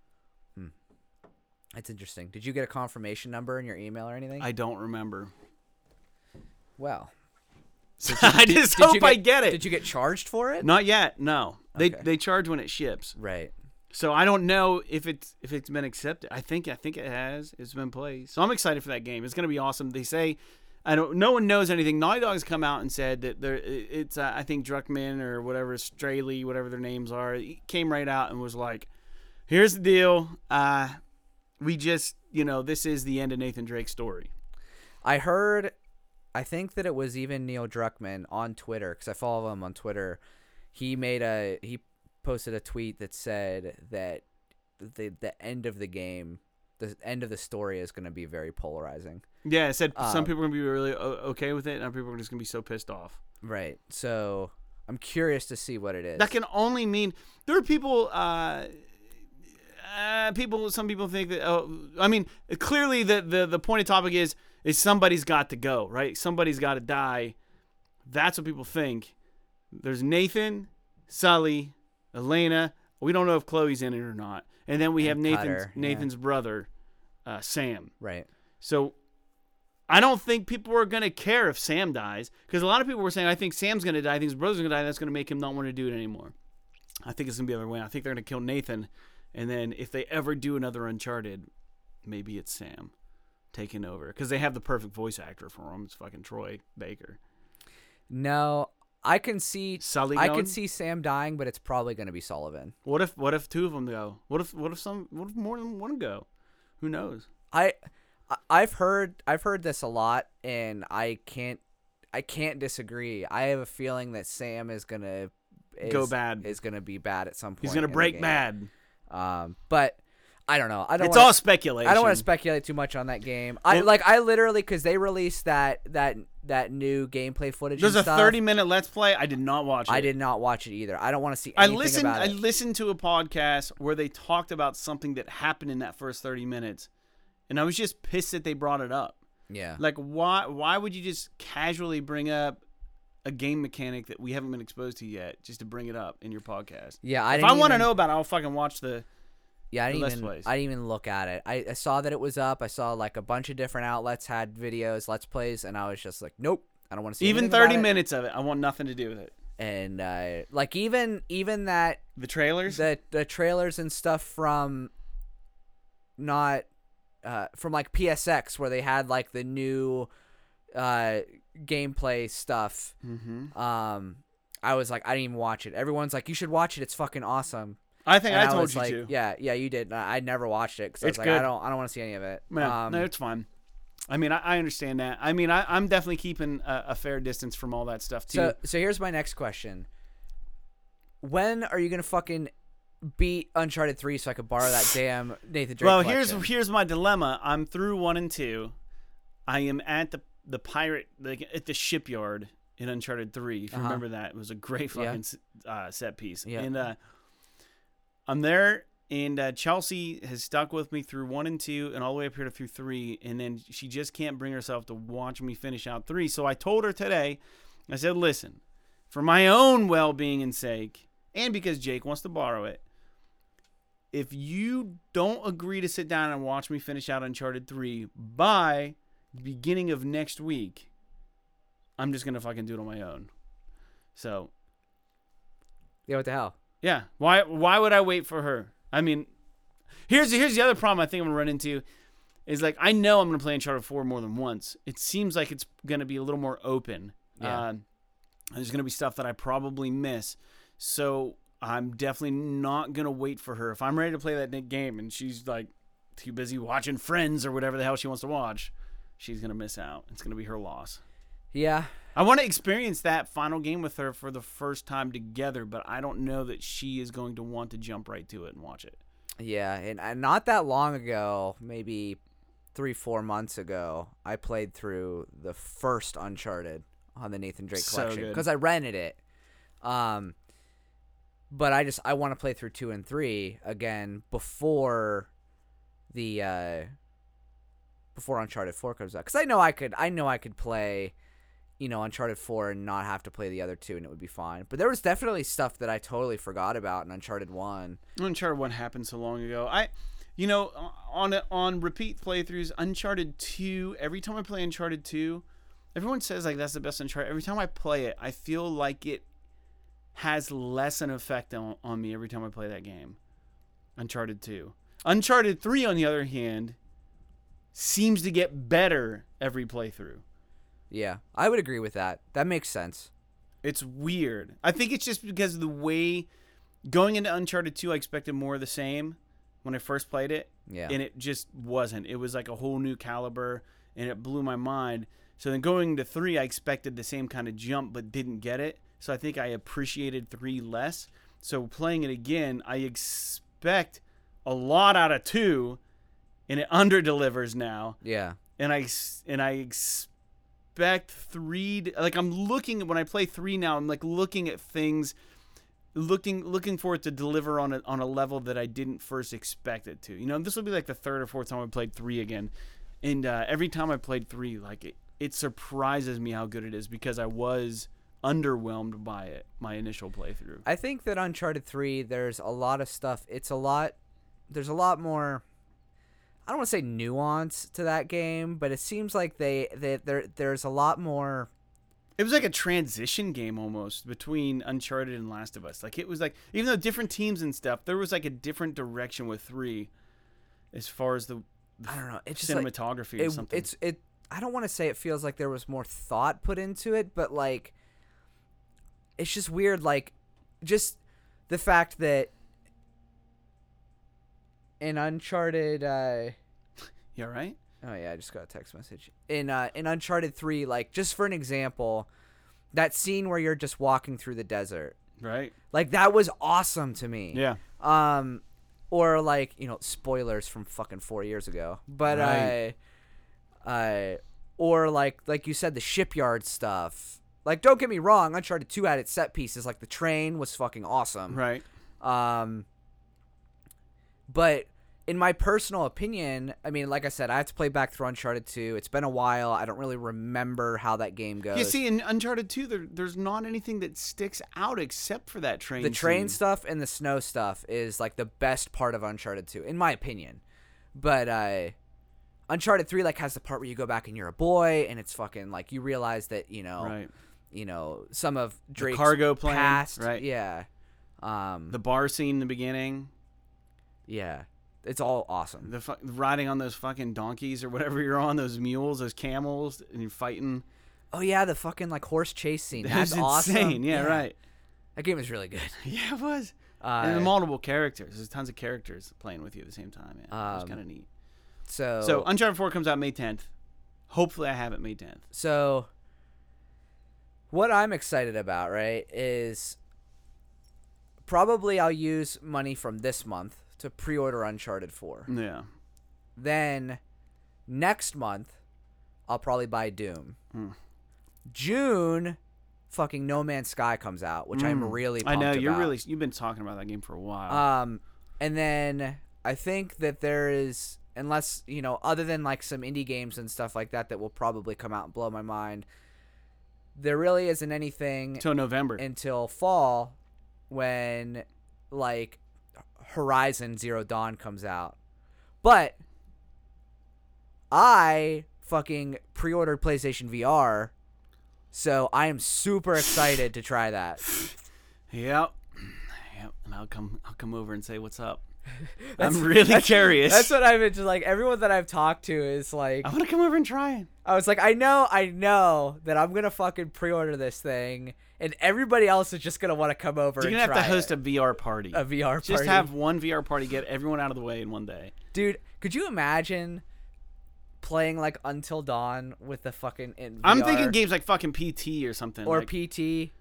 That's interesting. Did you get a confirmation number in your email or anything? I don't remember. Well. I just hope I get it. Did you get charged for it? Not yet. No. Okay. They charge when it ships. Right. So I don't know if it's been accepted. I think it has. It's been played. So I'm excited for that game. It's going to be awesome. They say no one knows anything. Naughty Dog's come out and said that it's I think Druckmann or whatever, Straley, whatever their names are, he came right out and was like, "Here's the deal. We just, this is the end of Nathan Drake's story." I think that it was even Neil Druckmann on Twitter, because I follow him on Twitter. He posted a tweet that said that the end of the game, the end of the story is going to be very polarizing. Yeah, it said some people are going to be really okay with it, and other people are just going to be so pissed off. Right. So I'm curious to see what it is. That can only mean there are people. Some people think that. I mean, clearly the point of topic is somebody's got to go, right? Somebody's got to die. That's what people think. There's Nathan, Sully, Elena. We don't know if Chloe's in it or not. And then we have Nathan's brother, Sam. Right. So I don't think people are going to care if Sam dies, because a lot of people were saying, I think Sam's going to die, I think his brother's going to die, that's going to make him not want to do it anymore. I think it's going to be the other way. I think they're going to kill Nathan, and then if they ever do another Uncharted, maybe it's Sam taking over, because they have the perfect voice actor for him. It's fucking Troy Baker. No, I can see Sully I going? can see Sam dying, but it's probably going to be Sullivan. What if two of them go? What if more than one go? Who knows? I've heard this a lot, and I can't disagree. I have a feeling that Sam is gonna Go bad. Is gonna be bad at some point. He's gonna break bad. But I don't know. It's all speculation. I don't want to speculate too much on that game. I literally, because they released that new gameplay footage. There's and a stuff. 30-minute Let's Play. I did not watch it. I did not watch it either. I don't want to see anything about it. I listened to a podcast where they talked about something that happened in that first 30 minutes, and I was just pissed that they brought it up. Yeah. Like, why would you just casually bring up a game mechanic that we haven't been exposed to yet, just to bring it up in your podcast? Yeah. If I want to know about it, I'll fucking watch the. Yeah, I didn't even look at it. I saw that it was up. I saw like a bunch of different outlets had videos, Let's Plays, and I was just like, nope, I don't want to see even anything 30 about minutes of it. I want nothing to do with it. And like even that the trailers, the trailers and stuff from not from like PSX, where they had like the new gameplay stuff. Mm-hmm. I was like, I didn't even watch it. Everyone's like, you should watch it. It's fucking awesome. I think and I told was you like, to. Yeah, you did. I never watched it because I was like, good. I don't want to see any of it. No, it's fine. I mean, I understand that. I mean, I'm definitely keeping a fair distance from all that stuff too. So here's my next question: when are you gonna fucking beat Uncharted 3 so I could borrow that damn Nathan Drake collection? Here's my dilemma. I'm through 1 and 2. I am at the pirate at the shipyard in Uncharted 3. If you remember that, it was a great fucking set piece. Yeah. And I'm there, and Chelsea has stuck with me through 1 and 2 and all the way up here to through 3, and then she just can't bring herself to watch me finish out 3. So I told her today, I said, listen, for my own well-being and sake, and because Jake wants to borrow it, if you don't agree to sit down and watch me finish out Uncharted 3 by the beginning of next week, I'm just going to fucking do it on my own. So. Yeah, what the hell? Yeah. Why would I wait for her? I mean, here's the other problem I think I'm going to run into is, like, I know I'm going to play Uncharted 4 more than once. It seems like it's going to be a little more open. Yeah. There's going to be stuff that I probably miss. So I'm definitely not going to wait for her. If I'm ready to play that game and she's, like, too busy watching Friends or whatever the hell she wants to watch, she's going to miss out. It's going to be her loss. Yeah. I want to experience that final game with her for the first time together, but I don't know that she is going to want to jump right to it and watch it. Yeah, and not that long ago, maybe 3-4 months ago, I played through the first Uncharted on the Nathan Drake collection because I rented it. But I want to play through 2 and 3 again before Uncharted 4 comes out, because I know I could play, Uncharted 4 and not have to play the other 2, and it would be fine. But there was definitely stuff that I totally forgot about in Uncharted 1. Uncharted 1 happened so long ago. On repeat playthroughs, Uncharted 2, every time I play Uncharted 2, everyone says, like, that's the best Uncharted. Every time I play it, I feel like it has less an effect on me every time I play that game. Uncharted 2. Uncharted 3, on the other hand, seems to get better every playthrough. Yeah, I would agree with that. That makes sense. It's weird. I think it's just because of the way going into Uncharted 2, I expected more of the same when I first played it. Yeah. And it just wasn't. It was like a whole new caliber, and it blew my mind. So then going to 3, I expected the same kind of jump, but didn't get it. So I think I appreciated 3 less. So playing it again, I expect a lot out of 2, and it under-delivers now. Yeah. And I expect 3 like I'm looking when I play 3 now, I'm like looking at things, looking for it to deliver on a level that I didn't first expect it to. You know, this will be like the 3rd or 4th time I played 3 again, and every time I played 3, like it surprises me how good it is, because I was underwhelmed by it my initial playthrough. I think that Uncharted 3, there's a lot of stuff. There's a lot more, I don't want to say nuance to that game, but it seems like there's a lot more. It was like a transition game almost between Uncharted and Last of Us. Like it was like, even though different teams and stuff, there was like a different direction with 3 as far as the I don't know. It's just cinematography or something. I don't want to say it feels like there was more thought put into it, but like it's just weird, like just the fact that in Uncharted You all right? oh yeah, I just got a text message. In Uncharted 3, like just for an example, that scene where you're just walking through the desert. Right. Like that was awesome to me. Yeah. Or like, you know, spoilers from fucking 4 years ago. But Right. or like you said, the shipyard stuff. Like, don't get me wrong, Uncharted 2 had its set pieces. Like the train was fucking awesome. Right. But in my personal opinion, I mean, like I said, I have to play back through Uncharted 2. It's been a while. I don't really remember how that game goes. You see, in Uncharted 2, there's not anything that sticks out except for that train. The train scene. stuff and the snow stuff is like the best part of Uncharted 2, in my opinion. But Uncharted 3 like has the part where you go back and you're a boy, and it's fucking like you realize that Right. Some of Drake's cargo plane, past, right. Yeah. The bar scene in the beginning. Yeah. It's all awesome. The riding on those fucking donkeys or whatever you're on, those mules, those camels, and you're fighting. Oh yeah, the fucking like horse chase scene. That's That's awesome. insane. Yeah, right. That game was really good. Yeah, it was. And the multiple characters. There's tons of characters playing with you at the same time. Yeah, it was kind of neat. So Uncharted 4 comes out May 10th. Hopefully I have it May 10th. So what I'm excited about, right, is probably I'll use money from this month to pre-order Uncharted 4. Yeah. Then next month, I'll probably buy Doom. June, fucking No Man's Sky comes out, which I'm really pumped about. You've been talking about that game for a while. And then I think that there is, unless, other than like some indie games and stuff like that will probably come out and blow my mind, there really isn't anything Until November. until fall when like Horizon Zero Dawn comes out. But I fucking pre-ordered PlayStation VR, so I am super excited to try that. Yep. And I'll come over and say what's up. I'm really curious. That's what I've been just like. Everyone that I've talked to is like, I want to come over and try it. I was like, I know that I'm gonna fucking pre-order this thing, and everybody else is just gonna want to come over. You're and gonna have try to host it. a VR party. A VR party. Just have one VR party, get everyone out of the way in one day. Dude, could you imagine playing like Until Dawn with the fucking in VR? I'm thinking games like fucking PT or something. Or like, PT.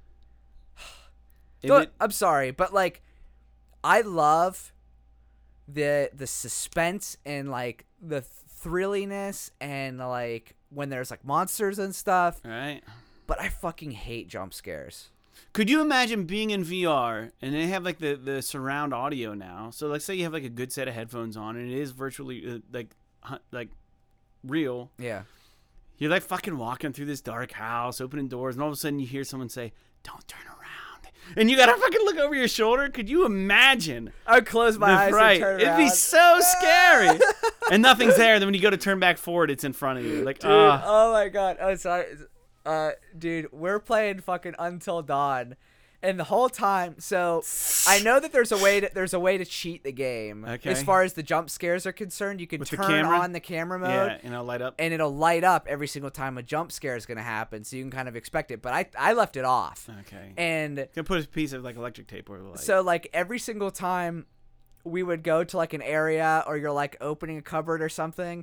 I'm sorry, but like, I love the suspense and like the thrilliness and like when there's like monsters and stuff. Right. But I fucking hate jump scares. Could you imagine being in VR and they have like the surround audio now? So let's say you have like a good set of headphones on and it is virtually like real. Yeah. You're like fucking walking through this dark house, opening doors, and all of a sudden you hear someone say, "Don't turn around." And you gotta fucking look over your shoulder. Could you imagine? I'd close my eyes and turn around. It'd be so scary. And nothing's there. Then when you go to turn back forward, it's in front of you. Like, dude, oh my god. Oh, sorry. Dude, we're playing fucking Until Dawn, and the whole time. So I know that there's a way to cheat the game. Okay. As far as the jump scares are concerned, you can With the turn camera? on the camera mode. yeah, and it'll light up. And it'll light up every single time a jump scare is going to happen, so you can kind of expect it. But I left it off. Okay. And Can put a piece of like electric tape over the light. so like every single time we would go to like an area or you're like opening a cupboard or something,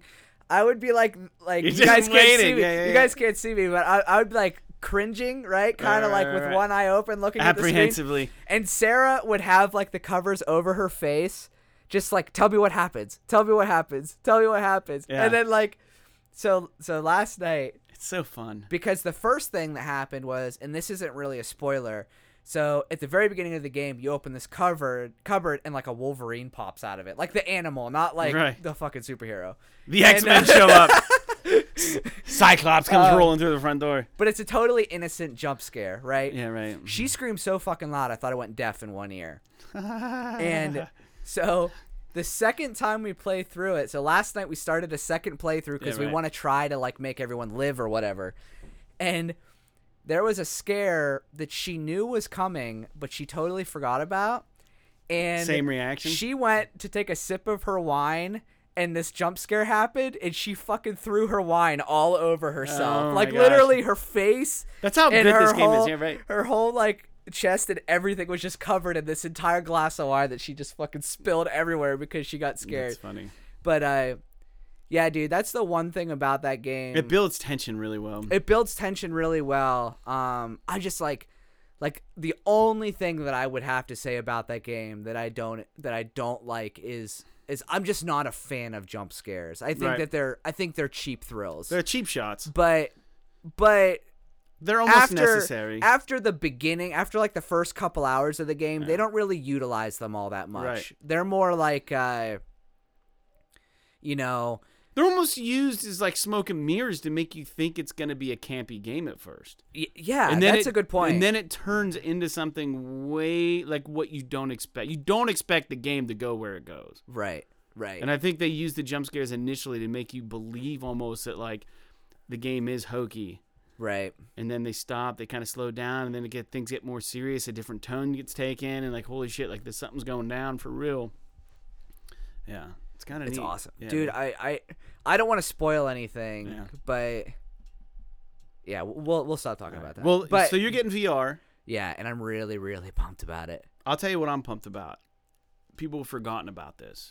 I would be like You're you just guys can't waiting. see me. Yeah. You guys can't see me, but I would be like cringing, right? Kind of like with one eye open, looking at the screen. Apprehensively. And Sarah would have like the covers over her face, just like, tell me what happens. Tell me what happens. Tell me what happens. Yeah. And then like, so last night, It's so fun. because the first thing that happened was, and this isn't really a spoiler. So at the very beginning of the game, you open this cupboard, and like a Wolverine pops out of it, like the animal, not like Right. the fucking superhero. The X-Men show up. Cyclops comes rolling through the front door. But it's a totally innocent jump scare, right? Yeah, right. She screamed so fucking loud, I thought I went deaf in one ear. And so the second time we play through it, so last night we started a second playthrough because Yeah, we right. want to try to like make everyone live or whatever. And there was a scare that she knew was coming, but she totally forgot about. And Same reaction? She went to take a sip of her wine, and this jump scare happened, and she fucking threw her wine all over herself. Oh my like gosh. literally her face. That's how and good her this game is. whole- Yeah, right. Her whole like chest and everything was just covered in this entire glass of wine that she just fucking spilled everywhere because she got scared. That's funny. But yeah, dude, that's the one thing about that game. It builds tension really well. It builds tension really well. I just like the only thing that I would have to say about that game that I don't like is I'm just not a fan of jump scares. I think Right. that they're cheap thrills. They're cheap shots. But They're almost after necessary. after the beginning, after like the first couple hours of the game, they don't really utilize them all that much. Right. They're more like you know, They're almost used as like smoke and mirrors to make you think it's going to be a campy game at first. yeah, And then that's a good point. And then it turns into something way like what you don't expect. You don't expect the game to go where it goes. right. And I think they use the jump scares initially to make you believe almost that like the game is hokey. Right. And then they stop, they kind of slow down, and then things get more serious. A different tone gets taken, and like, holy shit, like this something's going down for real. Yeah, it's kind of It's neat. awesome, Yeah. dude. I don't want to spoil anything, Yeah. but yeah, we'll stop talking about that. Well, but so you're getting VR. yeah, and I'm really really pumped about it. I'll tell you what I'm pumped about. People have forgotten about this.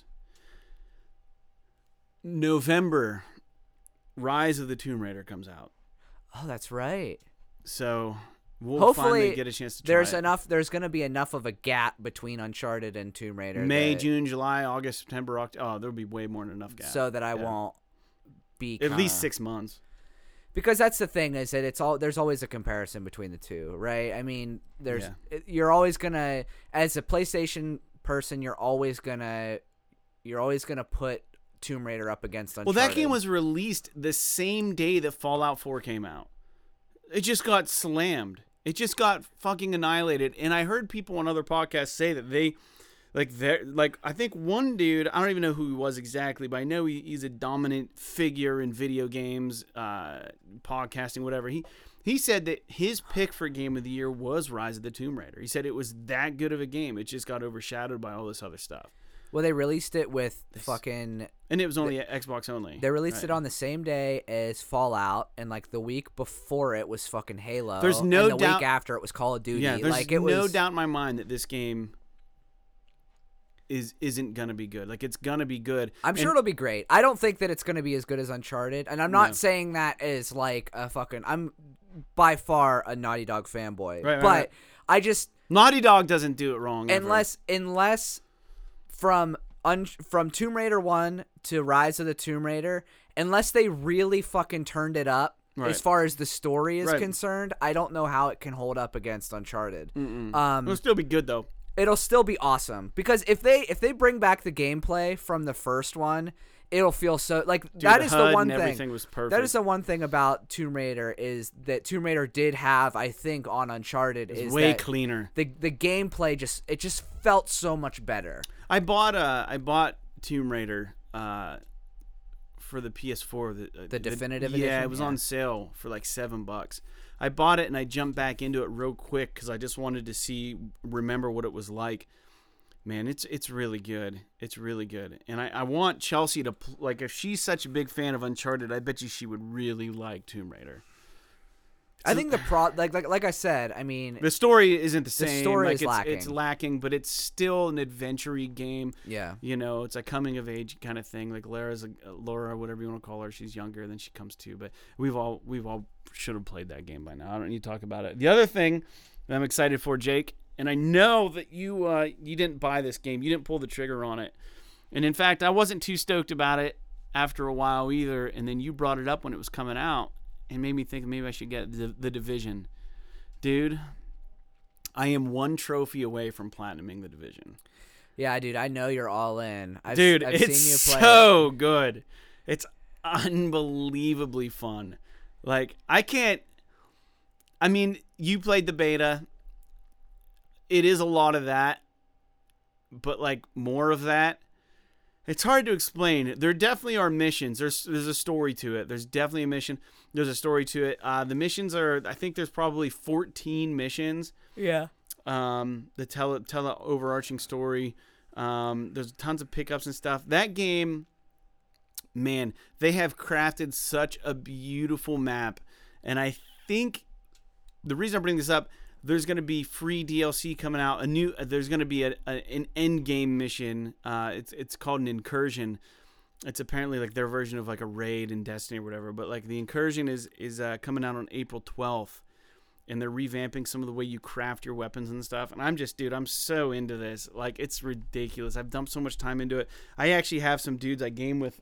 November, Rise of the Tomb Raider comes out. Oh, that's right. So we'll Hopefully, finally get a chance to try there's it. enough. There's gonna be enough of a gap between Uncharted and Tomb Raider. May, that- June, July, August, September, October. Oh, there'll be way more than enough gap. so that I Yeah. won't be At least kinda- 6 months. Because that's the thing is that there's always a comparison between the two, right? I mean, you're always gonna, as a PlayStation person, you're always gonna put Tomb Raider up against Uncharted. Well, that game was released the same day that Fallout 4 came out. It just got slammed. It just got fucking annihilated. And I heard people on other podcasts say that I think one dude, I don't even know who he was exactly, but I know he's a dominant figure in video games, podcasting, whatever. He said that his pick for Game of the Year was Rise of the Tomb Raider. He said it was that good of a game. It just got overshadowed by all this other stuff. Well, they released it with fucking. And it was only Xbox only. They released Right. it on the same day as Fallout, and like the week before it was fucking Halo. There's no and the doubt- week after it was Call of Duty. Yeah, there's like it no was, doubt in my mind that this game isn't gonna be good. Like it's gonna be good. I'm sure it'll be great. I don't think that it's going to be as good as Uncharted, and I'm not No. saying that as like a fucking. I'm by far a Naughty Dog fanboy, Right, but right. I just Naughty Dog doesn't do it wrong. ever. unless from Tomb Raider 1 to Rise of the Tomb Raider, unless they really fucking turned it up Right. as far as the story is Right. concerned, I don't know how it can hold up against Uncharted. It'll still be good though. It'll still be awesome because if they bring back the gameplay from the first one, it'll feel so like that the is HUD the one and thing. everything was perfect. That is the one thing about Tomb Raider is that Tomb Raider did have, I think, on Uncharted It's is way that cleaner. the gameplay just felt so much better. I bought Tomb Raider for the PS4. The definitive yeah, edition? it was Yeah. on sale for like $7. I bought it and I jumped back into it real quick because I just wanted to remember what it was like. Man, it's really good. It's really good. And I want Chelsea to like if she's such a big fan of Uncharted, I bet you she would really like Tomb Raider. I think like I said, I mean, the story isn't the same. story like is it's lacking, but it's still an adventure-y game. yeah. You know, it's a coming of age kind of thing. Like Laura, whatever you want to call her, she's younger than she comes to. But we've all should have played that game by now. I don't need to talk about it. The other thing that I'm excited for, Jake, and I know that you didn't buy this game, you didn't pull the trigger on it, and in fact, I wasn't too stoked about it after a while either. And then you brought it up when it was coming out, and made me think maybe I should get the Division. Dude, I am one trophy away from platinuming the Division. Yeah, dude, I know you're all in. I've It's seen you play so good. It's unbelievably fun. Like, you played the beta. It is a lot of that, but like more of that. It's hard to explain. There definitely are missions. There's a story to it. There's definitely a mission. There's a story to it. The missions are, I think there's probably 14 missions. Yeah. That tell the overarching story. There's tons of pickups and stuff. That game, man, they have crafted such a beautiful map. And I think the reason I bring this up, there's going to be free DLC coming out. There's going to be an end game mission. It's called an incursion. It's apparently like their version of like a raid in Destiny or whatever. But like the incursion is coming out on April 12th, and they're revamping some of the way you craft your weapons and stuff. And I'm so into this. Like, it's ridiculous. I've dumped so much time into it. I actually have some dudes I game with.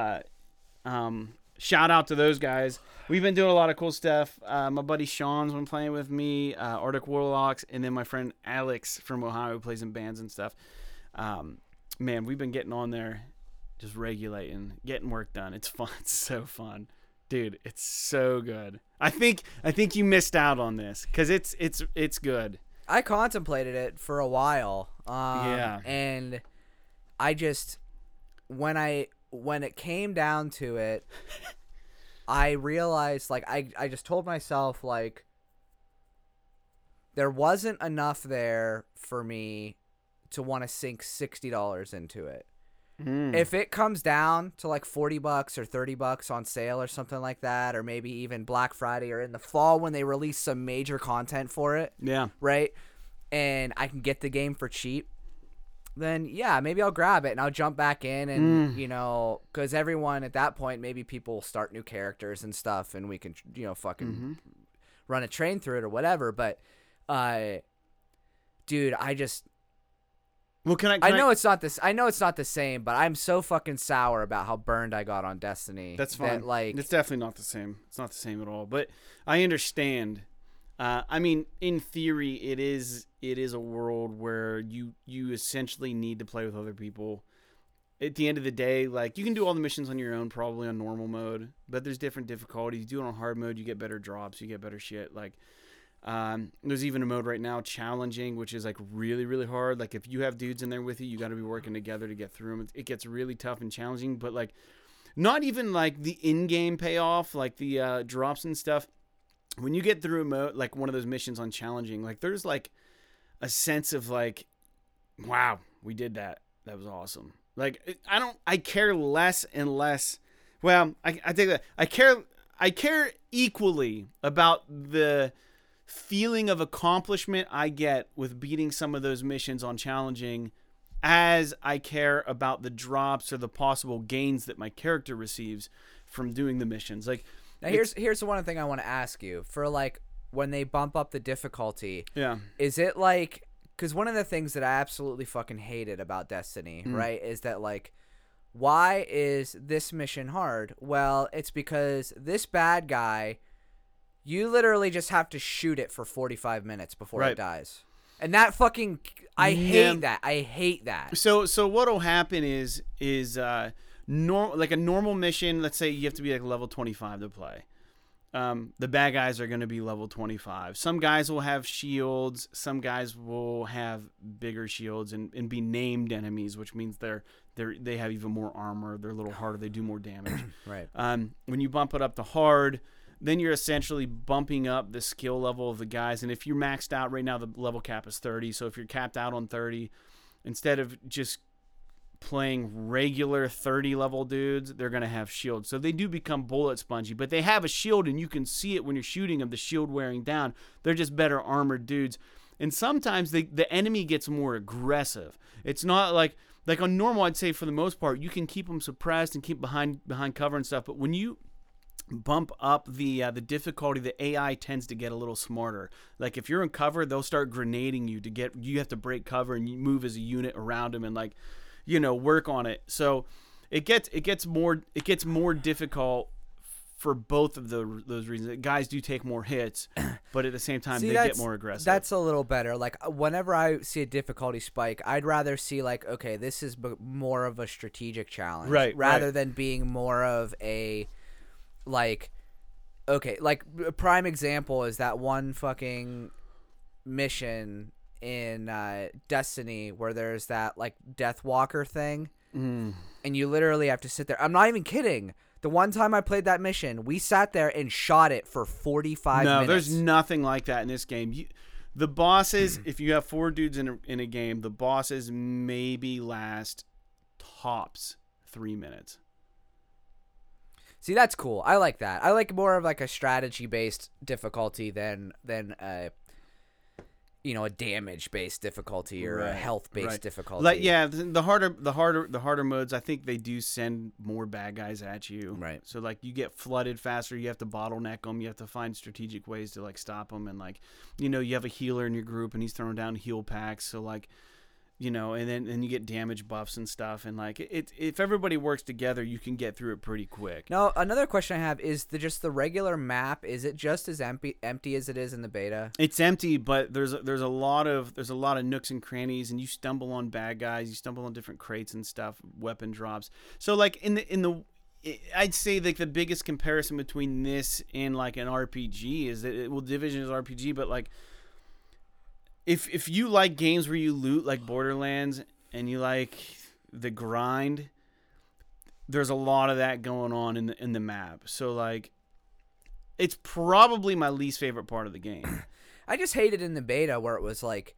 Shout out to those guys. We've been doing a lot of cool stuff. My buddy Sean's been playing with me, Arctic Warlocks, and then my friend Alex from Ohio who plays in bands and stuff. Man, we've been getting on there, just regulating, getting work done. It's fun. It's so fun. Dude, it's so good. I think you missed out on this because it's good. I contemplated it for a while. Yeah. And I just when it came down to it, I realized, like, I just told myself, like, there wasn't enough there for me to want to sink $60 into it. If it comes down to like $40 or $30 on sale or something like that, or maybe even Black Friday or in the fall when they release some major content for it, yeah, right, and I can get the game for cheap, then yeah, maybe I'll grab it and I'll jump back in and, you know, because everyone at that point, maybe people start new characters and stuff and we can, you know, fucking run a train through it or whatever. But, dude, I just... Well, I know it's not the same, but I'm so fucking sour about how burned I got on Destiny. That's fine. That, like, it's definitely not the same. It's not the same at all. But I understand. I mean, in theory, it is a world where you essentially need to play with other people. At the end of the day, like, you can do all the missions on your own, probably on normal mode, but there's different difficulties. You do it on hard mode, you get better drops, you get better shit. Like, there's even a mode right now, challenging, which is like really, really hard. Like, if you have dudes in there with you, you got to be working together to get through them. It gets really tough and challenging, but like, not even like the in-game payoff, like the drops and stuff. When you get through a mode, like one of those missions on challenging, like there's like a sense of like, wow, we did that. That was awesome. Like, I care less and less. Well, I take that. I care equally about the feeling of accomplishment I get with beating some of those missions on challenging as I care about the drops or the possible gains that my character receives from doing the missions. Like, now here's the one thing I want to ask you. For like when they bump up the difficulty, yeah, is it like, because one of the things that I absolutely fucking hated about Destiny, right, is that like, why is this mission hard? Well, it's because this bad guy, you literally just have to shoot it for 45 minutes before it dies. And that fucking, I hate that. I hate that. So what'll happen is like a normal mission, let's say you have to be like level 25 to play. The bad guys are going to be level 25. Some guys will have shields. Some guys will have bigger shields and be named enemies, which means they have even more armor. They're a little harder. They do more damage. Right. When you bump it up to hard, then you're essentially bumping up the skill level of the guys. And if you're maxed out right now, the level cap is 30. So if you're capped out on 30, instead of just playing regular 30 level dudes, they're going to have shields. So they do become bullet spongy, but they have a shield and you can see it when you're shooting them, the shield wearing down. They're just better armored dudes. And sometimes the enemy gets more aggressive. It's not like on normal, I'd say for the most part, you can keep them suppressed and keep behind cover and stuff. But when you bump up the difficulty, the AI tends to get a little smarter. Like if you're in cover, they'll start grenading you you have to break cover and you move as a unit around them and like, work on it. So it gets more difficult for both of those reasons. Guys do take more hits, but at the same time they get more aggressive. That's a little better. Like whenever I see a difficulty spike, I'd rather see like, okay, this is more of a strategic challenge, rather than being more of a like, okay, like a prime example is that one fucking mission in Destiny where there's that like Deathwalker thing, and you literally have to sit there. I'm not even kidding. The one time I played that mission, we sat there and shot it for 45 minutes. No, there's nothing like that in this game. The bosses, if you have 4 dudes in a game, the bosses maybe last tops 3 minutes. See, that's cool. I like that. I like more of like a strategy-based difficulty than a damage-based difficulty or a health-based difficulty. Like the harder modes, I think they do send more bad guys at you. Right. So like you get flooded faster. You have to bottleneck them. You have to find strategic ways to like stop them. And like, you have a healer in your group and he's throwing down heal packs. So like, and then you get damage buffs and stuff. And like if everybody works together, you can get through it pretty quick. Now, another question I have is just the regular map. Is it just as empty as it is in the beta? It's empty, but there's a lot of nooks and crannies, and you stumble on bad guys. You stumble on different crates and stuff, weapon drops. So like I'd say like the biggest comparison between this and like an RPG is that Division is RPG, but like. If you like games where you loot like Borderlands and you like the grind, there's a lot of that going on in the map. So like, it's probably my least favorite part of the game. I just hated in the beta where it was like,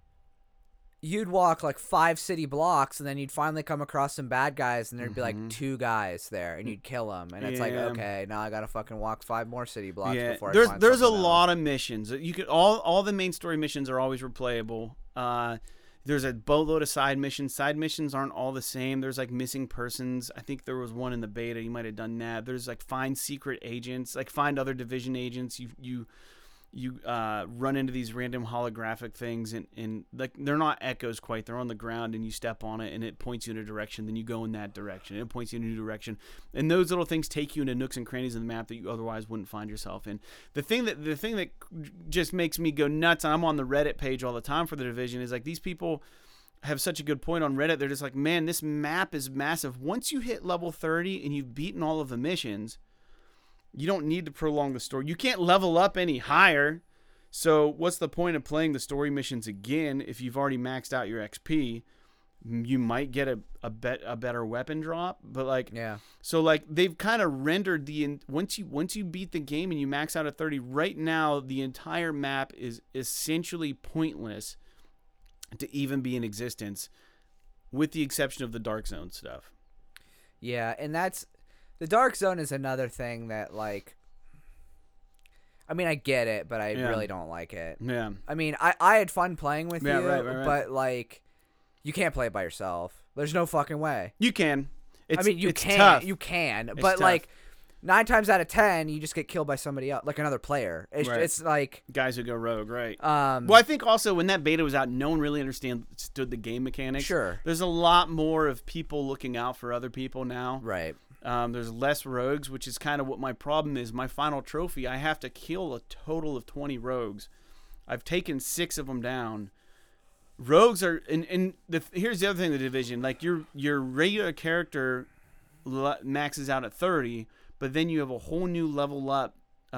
you'd walk like 5 city blocks and then you'd finally come across some bad guys and there'd be like 2 guys there and you'd kill them and it's like, okay, now I gotta fucking walk 5 more city blocks before I find there's a something lot else. of missions. You could all the main story missions are always replayable. There's a boatload of side missions. Side missions aren't all the same. There's like missing persons. I think there was one in the beta. You might have done that. There's like find secret agents, like find other Division agents. You run into these random holographic things and like they're not echoes quite. They're on the ground and you step on it and it points you in a direction. Then you go in that direction. And it points you in a new direction. And those little things take you into nooks and crannies in the map that you otherwise wouldn't find yourself in. The thing that just makes me go nuts, and I'm on the Reddit page all the time for the Division, is like these people have such a good point on Reddit. They're just like, man, this map is massive. Once you hit level 30 and you've beaten all of the missions, you don't need to prolong the story. You can't level up any higher. So what's the point of playing the story missions again if you've already maxed out your XP? You might get a better weapon drop, but like, so like they've kind of rendered once you beat the game and you max out at 30, right now the entire map is essentially pointless to even be in existence, with the exception of the Dark Zone stuff. Yeah, and the Dark Zone is another thing that, like, I mean, I get it, but I really don't like it. Yeah. I mean, I had fun playing with you, right. but, like, you can't play it by yourself. There's no fucking way. You can. It's tough. You can, it's but, tough. like, 9 times out of 10, you just get killed by somebody else, like another player. It's like... Guys who go rogue, right. Well, I think also when that beta was out, no one really understood the game mechanics. Sure. There's a lot more of people looking out for other people now. Right. There's less rogues, which is kind of what my problem is. My final trophy, I have to kill a total of 20 rogues. I've taken 6 of them down. Rogues are, here's the other thing: the Division, like your regular character maxes out at 30, but then you have a whole new level up,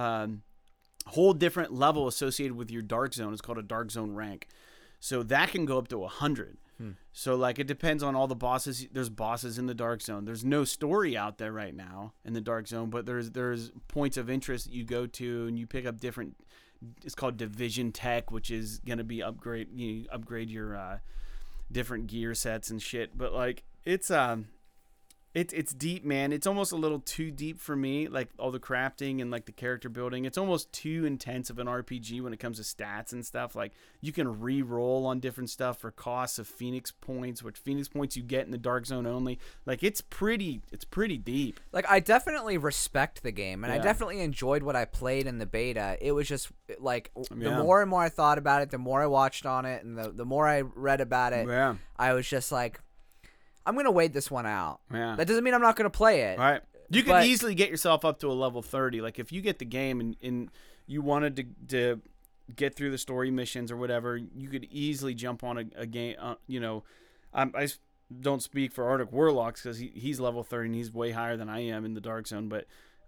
whole different level associated with your Dark Zone. It's called a Dark Zone rank, so that can go up to 100. So like it depends on all the bosses. There's bosses in the Dark Zone. There's no story out there right now in the Dark Zone, but there's points of interest that you go to and you pick up different. It's called Division Tech, which is gonna be upgrade your different gear sets and shit. But like It's deep, man. It's almost a little too deep for me, like all the crafting and like the character building. It's almost too intense of an RPG when it comes to stats and stuff. Like you can re-roll on different stuff for costs of Phoenix points, which Phoenix points you get in the Dark Zone only. Like it's pretty deep. Like I definitely respect the game, and I Yeah. definitely enjoyed what I played in the beta. It was just like the Yeah. more and more I thought about it, the more I watched on it, and the more I read about it, Yeah. I was just like, I'm gonna wait this one out. Yeah. That doesn't mean I'm not gonna play it. All right. You could But- easily get yourself up to a level 30. Like if you get the game and you wanted to get through the story missions or whatever, you could easily jump on a game. Don't speak for Arctic Warlocks because he's level 30 and he's way higher than I am in the Dark Zone. But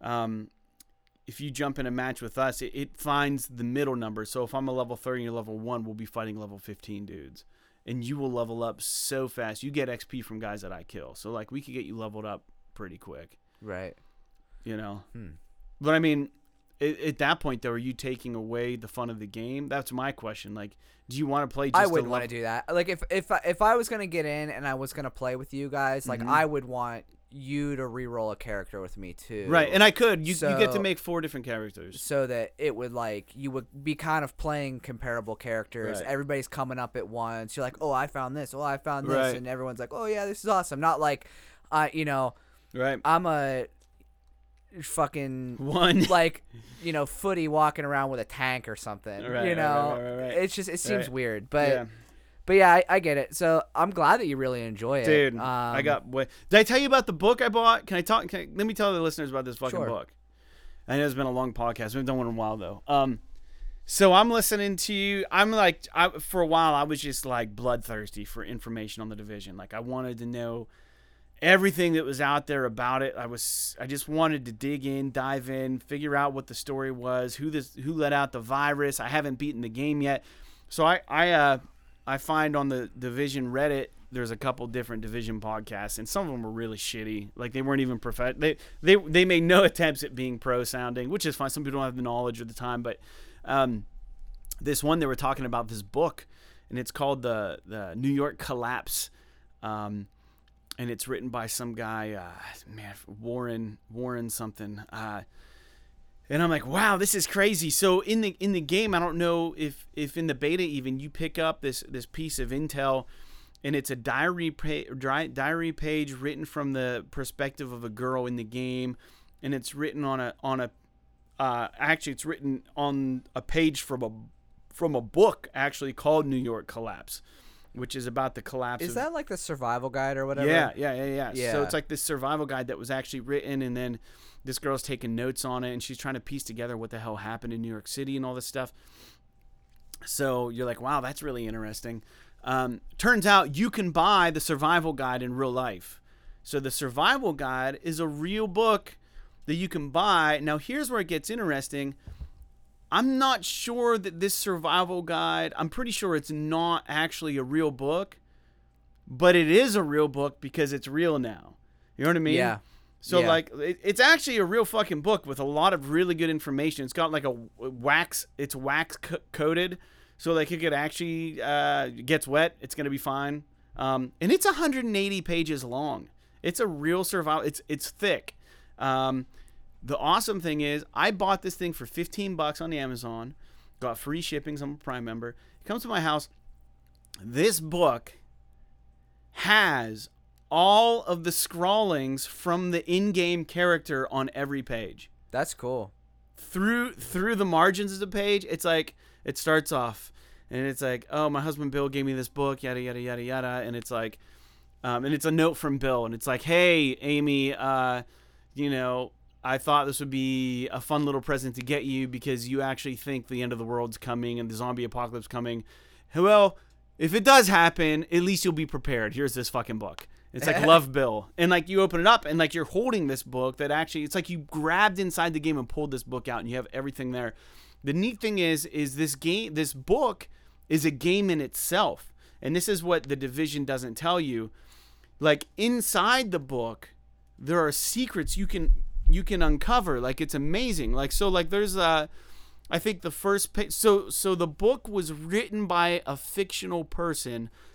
if you jump in a match with us, it finds the middle number. So if I'm a level 30 and you're level 1, we'll be fighting level 15 dudes. And you will level up so fast. You get XP from guys that I kill. So, like, we could get you leveled up pretty quick, Right. you know? But, I mean, at that point, though, are you taking away the fun of the game? That's my question. Like, do you want to play just I wouldn't want to do that. Like if I was gonna get in and I was gonna play with you guys, like I would want you to re-roll a character with me too. Right, and I could. You get to So- make 4 different characters. So that it would like you would be kind of playing comparable characters. Right. Everybody's coming up at once. You're like, oh, I found this. Oh, I found this, Right. and everyone's like, oh yeah, this is awesome. Not like, you know, Right. I'm a fucking One. like, you know, footy walking around with a tank or something. Right, you know, right. it's just it seems Right. weird, but. Yeah. But yeah, I get it. So I'm glad that you really enjoy it, Dude, I got. Did I tell you about the book I bought? Can I talk? Let me tell the listeners about this fucking Sure. book. I know it's been a long podcast. We've done one in a while though. So I'm listening to you. I'm like, for a while I was just like bloodthirsty for information on the Division. Like I wanted to know everything that was out there about it. I just wanted to dig in, dive in, figure out what the story was, who let out the virus. I haven't beaten the game yet, so I find on the Division Reddit there's a couple different Division podcasts, and some of them were really shitty. Like they weren't even they made no attempts at being pro sounding, which is fine. Some people don't have the knowledge or the time, but this one they were talking about this book, and it's called the New York Collapse, and it's written by some guy, Warren something. And I'm like, wow, this is crazy. So in the game, I don't know if in the beta even you pick up this piece of intel, and it's a diary page written from the perspective of a girl in the game, and it's written it's written on a page from a book actually called New York Collapse, which is about the collapse. Is that like the survival guide or whatever? Yeah. So Yeah. it's like this survival guide that was actually written, and then this girl's taking notes on it, and she's trying to piece together what the hell happened in New York City and all this stuff. So you're like, wow, that's really interesting. Turns out you can buy the survival guide in real life. So the survival guide is a real book that you can buy. Now here's where it gets interesting. I'm not sure that this survival guide, I'm pretty sure it's not actually a real book, but it is a real book because it's real now. You know what I mean? Yeah. So Yeah. like it's actually a real fucking book with a lot of really good information. It's got like it's wax coated, so like it could actually gets wet, it's gonna be fine. And it's 180 pages long. It's a real survival. It's thick. The awesome thing is I bought this thing for $15 on Amazon, got free shipping. I'm a Prime member. It comes to my house. This book has all of the scrawlings from the in-game character on every page. That's cool. Through the margins of the page, it's like it starts off and it's like, oh, my husband Bill gave me this book, yada yada yada yada, and it's like, and it's a note from Bill, and it's like, hey Amy, you know, I thought this would be a fun little present to get you because you actually think the end of the world's coming and the zombie apocalypse coming. Well, if it does happen, at least you'll be prepared. Here's this fucking book. It's like Love Bill. And like you open it up and like you're holding this book that actually, it's like you grabbed inside the game and pulled this book out and you have everything there. The neat thing is this book is a game in itself. And this is what the Division doesn't tell you. Like inside the book, there are secrets you can uncover. Like it's amazing. Like, so like there's I think the first page, so the book was written by a fictional person,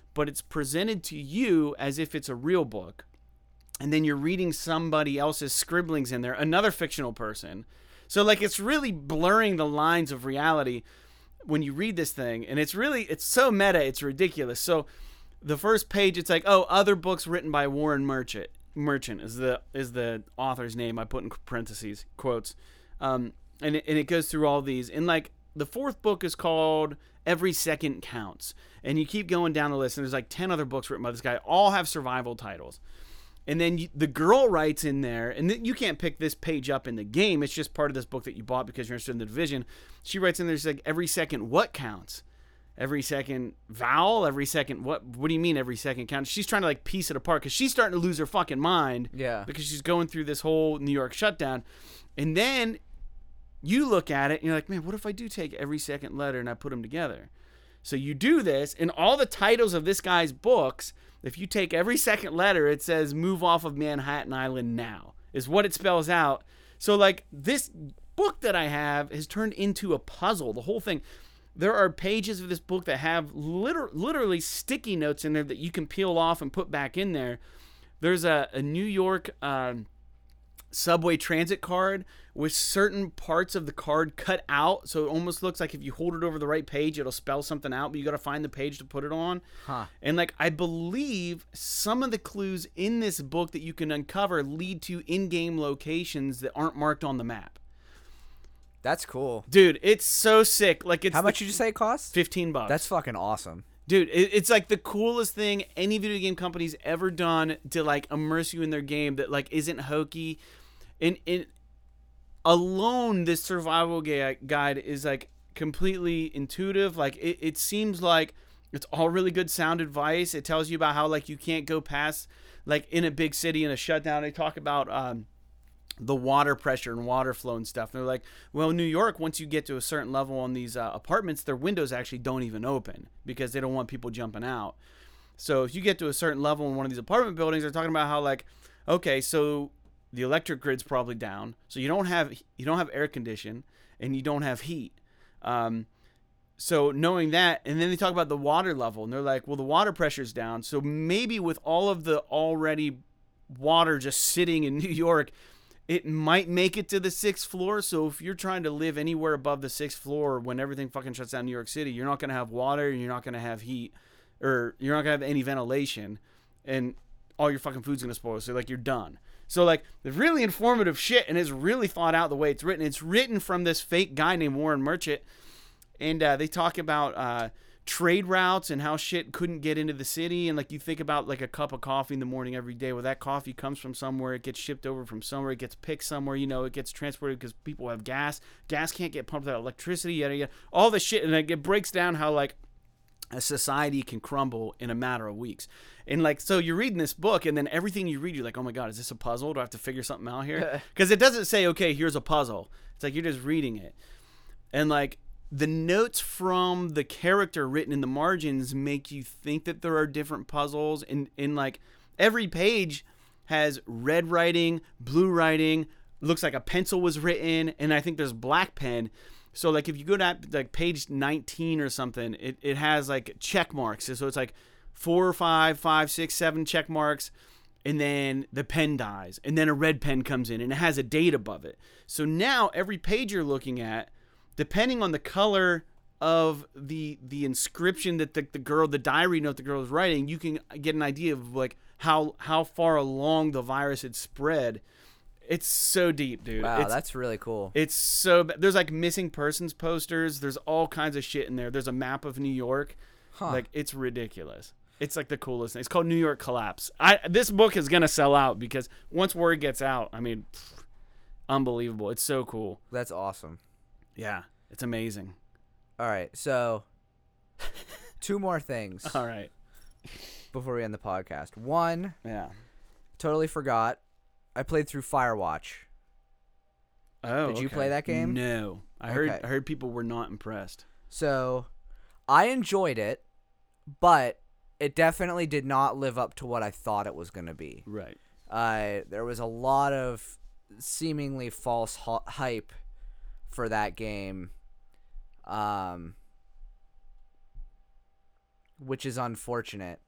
but it's presented to you as if it's a real book. And then you're reading somebody else's scribblings in there, another fictional person. So like it's really blurring the lines of reality when you read this thing, and it's so meta, it's ridiculous. So the first page, it's like, oh, other books written by Warren Merchant is the author's name I put in parentheses, quotes. And it goes through all these. And like the fourth book is called Every Second Counts. And you keep going down the list, and there's like 10 other books written by this guy, all have survival titles. And then the girl writes in there, and you can't pick this page up in the game. It's just part of this book that you bought because you're interested in the division. She writes in there, she's like, every second what counts? Every second vowel? Every second what do you mean every second counts? She's trying to like piece it apart because she's starting to lose her fucking mind. Yeah. Because she's going through this whole New York shutdown. And then you look at it and you're like, man, what if I do take every second letter and I put them together? So you do this, and all the titles of this guy's books, if you take every second letter, it says move off of Manhattan Island now, is what it spells out. So like this book that I have has turned into a puzzle, the whole thing. There are pages of this book that have literally sticky notes in there that you can peel off and put back in there. There's a New York subway transit card with certain parts of the card cut out, so it almost looks like if you hold it over the right page, it'll spell something out, but you got to find the page to put it on. And like I believe some of the clues in this book that you can uncover lead to in-game locations that aren't marked on the map. That's cool. Dude, it's so sick. Like, it's how much did you say it costs? $15. That's fucking awesome. Dude, it's like the coolest thing any video game company's ever done to like immerse you in their game that like isn't hokey. In alone, this survival guide is like completely intuitive. Like it seems like it's all really good sound advice. It tells you about how like you can't go past like in a big city in a shutdown. They talk about the water pressure and water flow and stuff. And they're like, well, New York, once you get to a certain level on these apartments, their windows actually don't even open because they don't want people jumping out. So if you get to a certain level in one of these apartment buildings, they're talking about how like, okay, so the electric grid's probably down, so you don't have air condition and you don't have heat. So knowing that, and then they talk about the water level, and they're like, well, the water pressure's down, so maybe with all of the already water just sitting in New York, it might make it to the 6th floor. So if you're trying to live anywhere above the 6th floor when everything fucking shuts down in New York City, you're not going to have water, and you're not going to have heat, or you're not going to have any ventilation, and all your fucking food's going to spoil. So like you're done. So like the really informative shit, and it's really thought out the way it's written. It's written from this fake guy named Warren Merchant, and they talk about trade routes and how shit couldn't get into the city. And like you think about like a cup of coffee in the morning every day. Well, that coffee comes from somewhere. It gets shipped over from somewhere. It gets picked somewhere. You know, it gets transported because people have gas. Gas can't get pumped without electricity. Yada yada. All this shit, and like it breaks down how like a society can crumble in a matter of weeks. And like, so you're reading this book, and then everything you read, you're like, oh my God, is this a puzzle? Do I have to figure something out here? Because it doesn't say, okay, here's a puzzle. It's like, you're just reading it. And like the notes from the character written in the margins make you think that there are different puzzles. And like every page has red writing, blue writing, looks like a pencil was written. And I think there's black pen. So like if you go to like page 19 or something, it has like check marks. So it's like 4, 5, 5, 6, 7 check marks, and then the pen dies, and then a red pen comes in, and it has a date above it. So now every page you're looking at, depending on the color of the inscription that the diary note the girl is writing, you can get an idea of like how far along the virus had spread. It's so deep, dude. Wow, that's really cool. It's so there's like missing persons posters. There's all kinds of shit in there. There's a map of New York. Like it's ridiculous. It's like the coolest thing. It's called New York Collapse. This book is gonna sell out because once word gets out, I mean, unbelievable. It's so cool. That's awesome. Yeah, it's amazing. All right, so 2 more things. All right. Before we end the podcast. One. Yeah. Totally forgot. I played through Firewatch. Oh. Did you play that game? No. I heard people were not impressed. So, I enjoyed it, but it definitely did not live up to what I thought it was going to be. Right. There was a lot of seemingly false hype for that game. which is unfortunate.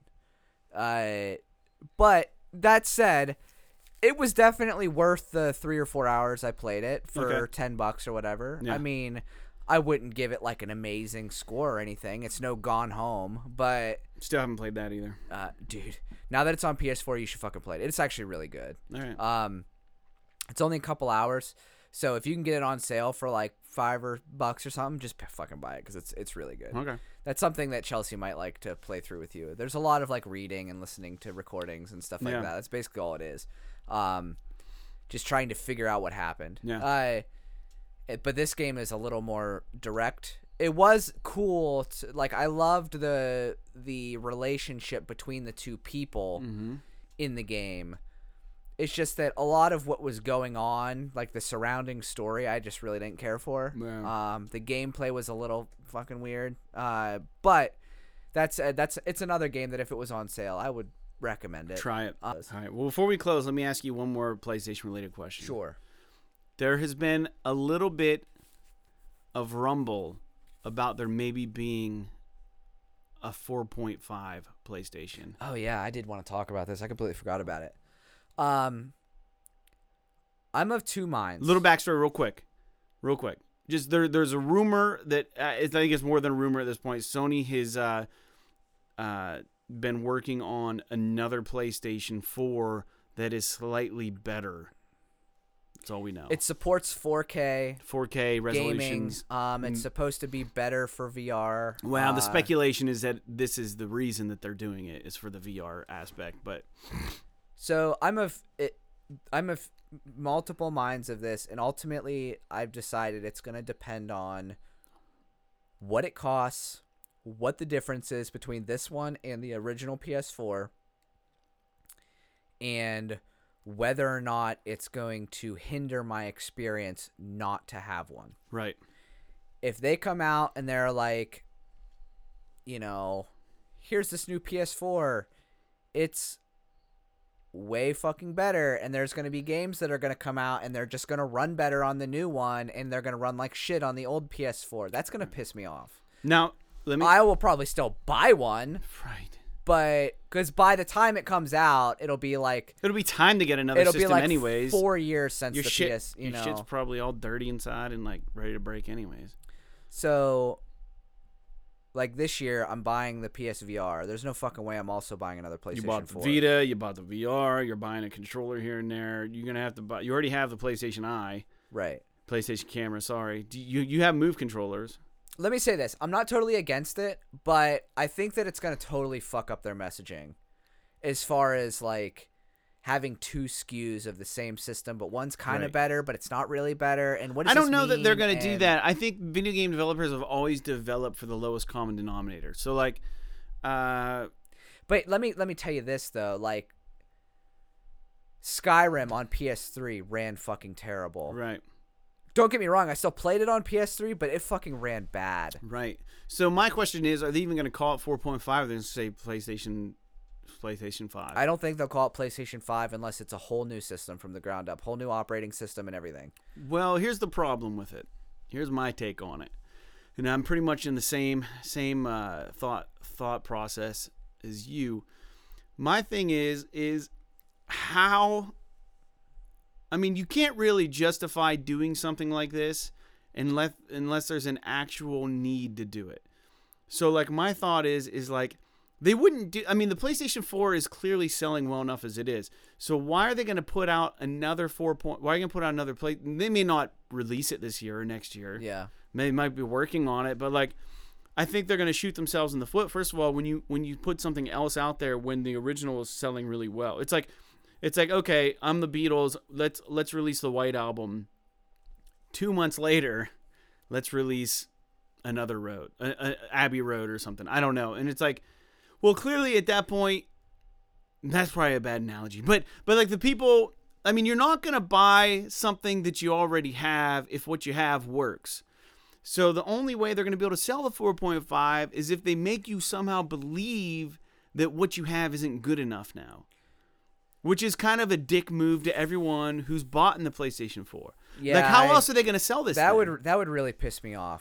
But that said, it was definitely worth the 3 or 4 hours I played it for $10 or whatever. Yeah. I mean, I wouldn't give it like an amazing score or anything. It's no Gone Home, but Still haven't played that either. dude, now that it's on PS4, you should fucking play it. It's actually really good. All right. It's only a couple hours, so if you can get it on sale for like $5 or something, just fucking buy it because it's really good. Okay. That's something that Chelsea might like to play through with you. There's a lot of like reading and listening to recordings and stuff like Yeah. that. That's basically all it is. Just trying to figure out what happened. Yeah. But this game is a little more direct. It was cool. Like I loved the relationship between the two people in the game. It's just that a lot of what was going on, like the surrounding story, I just really didn't care for. Yeah. The gameplay was a little fucking weird. But it's another game that if it was on sale, I would recommend it. Try it. All right. Well, before we close, let me ask you one more PlayStation-related question. Sure. There has been a little bit of rumble about there maybe being a 4.5 PlayStation. Oh yeah, I did want to talk about this. I completely forgot about it. I'm of two minds. Little backstory, real quick. Just there's a rumor that I think it's more than a rumor at this point. Sony has been working on another PlayStation 4 that is slightly better. That's all we know. It supports 4K 4K gaming. resolutions. It's supposed to be better for VR. Well, the speculation is that this is the reason that they're doing it is for the VR aspect, but so I'm of multiple minds of this, and ultimately I've decided it's going to depend on what it costs, what the difference is between this one and the original PS4, and whether or not it's going to hinder my experience not to have one. right. If they come out and they're like, here's this new PS4, it's way fucking better, and there's going to be games that are going to come out and they're just going to run better on the new one and they're going to run like shit on the old PS4, that's going to piss me off. Now, I will probably still buy one. Right. But because by the time it comes out, it'll be time to get another system like anyways. 4 years since Your the shit, PS. your shit's probably all dirty inside and like ready to break anyways. So, like this year, I'm buying the PSVR. There's no fucking way I'm also buying another PlayStation 4. You bought the Vita, you bought the VR, you're buying a controller here and there. You're gonna have to buy. You already have the PlayStation Eye, right? PlayStation Camera. Sorry, you have Move controllers. Let me say this. I'm not totally against it, but I think that it's going to totally fuck up their messaging as far as like having two SKUs of the same system, but one's kind of Right. better, but it's not really better. And what does I don't this know that they're mean? going to do that. I think video game developers have always developed for the lowest common denominator. So like, But let me tell you this though, like Skyrim on PS3 ran fucking terrible. right. Don't get me wrong, I still played it on PS3, but it fucking ran bad. Right. So my question is, are they even going to call it 4.5 or they're going to say PlayStation 5? I don't think they'll call it PlayStation 5 unless it's a whole new system from the ground up, whole new operating system and everything. Well, here's the problem with it. Here's my take on it. And I'm pretty much in the same thought process as you. My thing is how... I mean, you can't really justify doing something like this unless there's an actual need to do it. So, like, my thought is like, they wouldn't do... I mean, the PlayStation 4 is clearly selling well enough as it is. So, why are they going to put out another 4 point... Why are you going to put out another play... They may not release it this year or next year. Yeah. They might be working on it, but, like, I think they're going to shoot themselves in the foot. First of all, when you put something else out there when the original is selling really well. It's like, okay, I'm the Beatles. Let's release the White Album. 2 months later, let's release another road, Abbey Road or something. I don't know. And it's like, well, clearly at that point, that's probably a bad analogy. But like the people, I mean, you're not gonna buy something that you already have if what you have works. So the only way they're gonna be able to sell the 4.5 is if they make you somehow believe that what you have isn't good enough now. Which is kind of a dick move to everyone who's bought in the PlayStation 4. Yeah, like, how else are they going to sell this That thing? would really piss me off.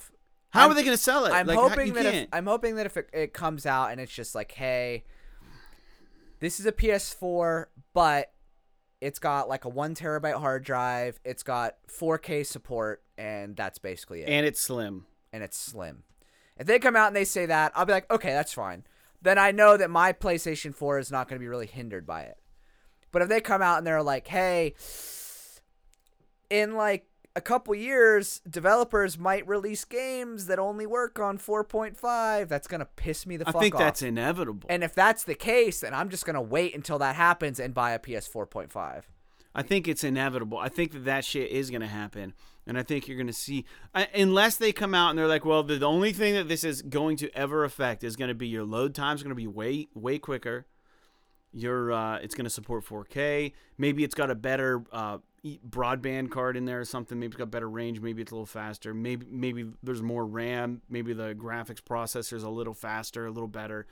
How are they going to sell it? I'm Like, hoping you that can't. I'm hoping that if it comes out and it's just like, hey, this is a PS4, but it's got like a 1 terabyte hard drive. It's got 4K support, and that's basically it. And it's slim. And it's slim. If they come out and they say that, I'll be like, okay, that's fine. Then I know that my PlayStation 4 is not going to be really hindered by it. But if they come out and they're like, hey, in like a couple years, developers might release games that only work on 4.5, that's going to piss me the fuck off. I think that's inevitable. And if that's the case, then I'm just going to wait until that happens and buy a PS4.5. I think it's inevitable. I think that shit is going to happen. And I think you're going to see, unless they come out and they're like, well, the only thing that this is going to ever affect is going to be your load time's going to be way quicker. It's going to support 4K. Maybe it's got a better broadband card in there or something. Maybe it's got better range. Maybe it's a little faster. Maybe there's more RAM. Maybe the graphics processor's a little faster, a little better.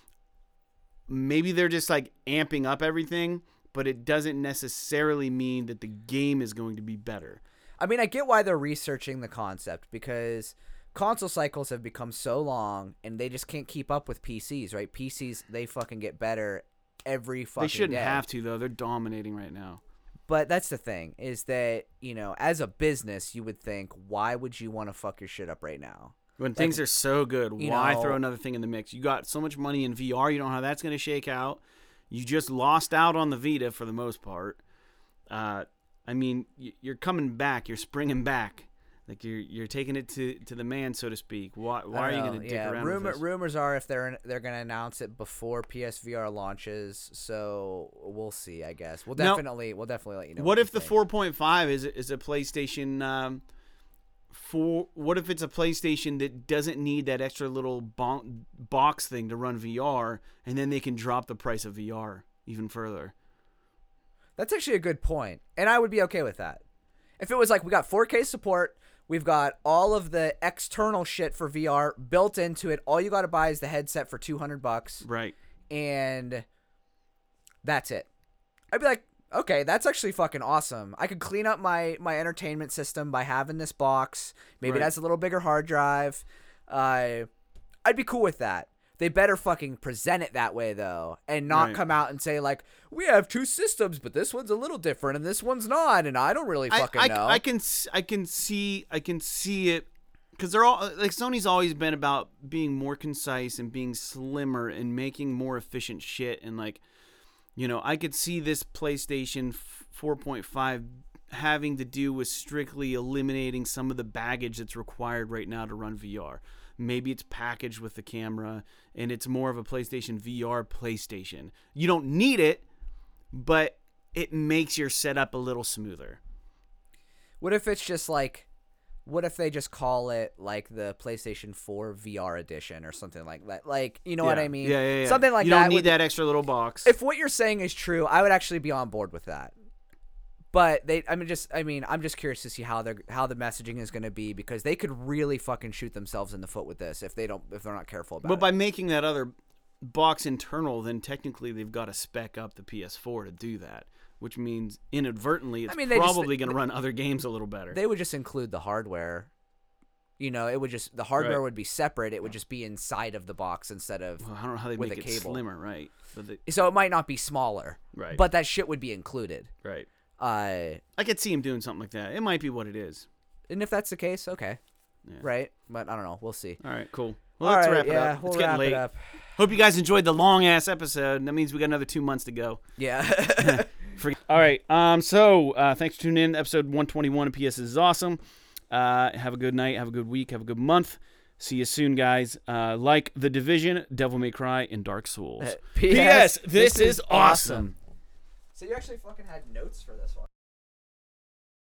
Maybe they're just like amping up everything, but it doesn't necessarily mean that the game is going to be better. I mean, I get why they're researching the concept, because console cycles have become so long and they just can't keep up with PCs, right? PCs, they fucking get better every fucking day. They shouldn't have to, though. They're dominating right now. But that's the thing, is that, you know, as a business, you would think, why would you want to fuck your shit up right now? When things are so good, why know, throw another thing in the mix? You got so much money in VR, you don't know how that's going to shake out. You just lost out on the Vita for the most part. I mean, you're coming back. You're springing back. Like you're taking it to the man, so to speak. Why are you going to dick around with this? Rumors are if they're going to announce it before PSVR launches, so we'll see. I guess we'll definitely let you know. What if the 4.5 is a PlayStation? What if it's a PlayStation that doesn't need that extra little box thing to run VR, and then they can drop the price of VR even further? That's actually a good point, and I would be okay with that. If it was like we got 4K support, we've got all of the external shit for VR built into it. All you got to buy is the headset for $200, right? And that's it. I'd be like, okay, that's actually fucking awesome. I could clean up my entertainment system by having this box. Maybe it has a little bigger hard drive. I'd be cool with that. They better fucking present it that way, though, and not come out and say, like, we have two systems, but this one's a little different and this one's not, and I don't really fucking know. I can see it, because they're all, like, Sony's always been about being more concise and being slimmer and making more efficient shit, and, like, you know, I could see this PlayStation 4.5 having to do with strictly eliminating some of the baggage that's required right now to run VR. Maybe it's packaged with the camera, and it's more of a PlayStation VR PlayStation. You don't need it, but it makes your setup a little smoother. What if it's just like, what if they just call it like the PlayStation 4 VR edition or something like that? Like, you know what I mean? Yeah. Something like that. You don't need that extra little box. If what you're saying is true, I would actually be on board with that. But I'm just curious to see how the messaging is going to be, because they could really fucking shoot themselves in the foot with this if they're not careful about it. But by making that other box internal, then technically they've got to spec up the PS4 to do that, which means inadvertently it's probably going to run other games a little better. They would just include the hardware. You know, it would just, the hardware would be separate. It would just be inside of the box instead of I don't know how they make it slimmer, right? So it might not be smaller, right? But that shit would be included, right? I could see him doing something like that. It might be what it is. And if that's the case, okay. Yeah. Right? But I don't know. Weall see. All right, cool. Well, let's wrap it up. It's getting late. Hope you guys enjoyed the long-ass episode. That means we got another 2 months to go. Yeah. All right. So thanks for tuning in. Episode 121 of PS is awesome. Have a good night. Have a good week. Have a good month. See you soon, guys. Like The Division, Devil May Cry, and Dark Souls. P.S. This is awesome. So you actually fucking had notes for this one.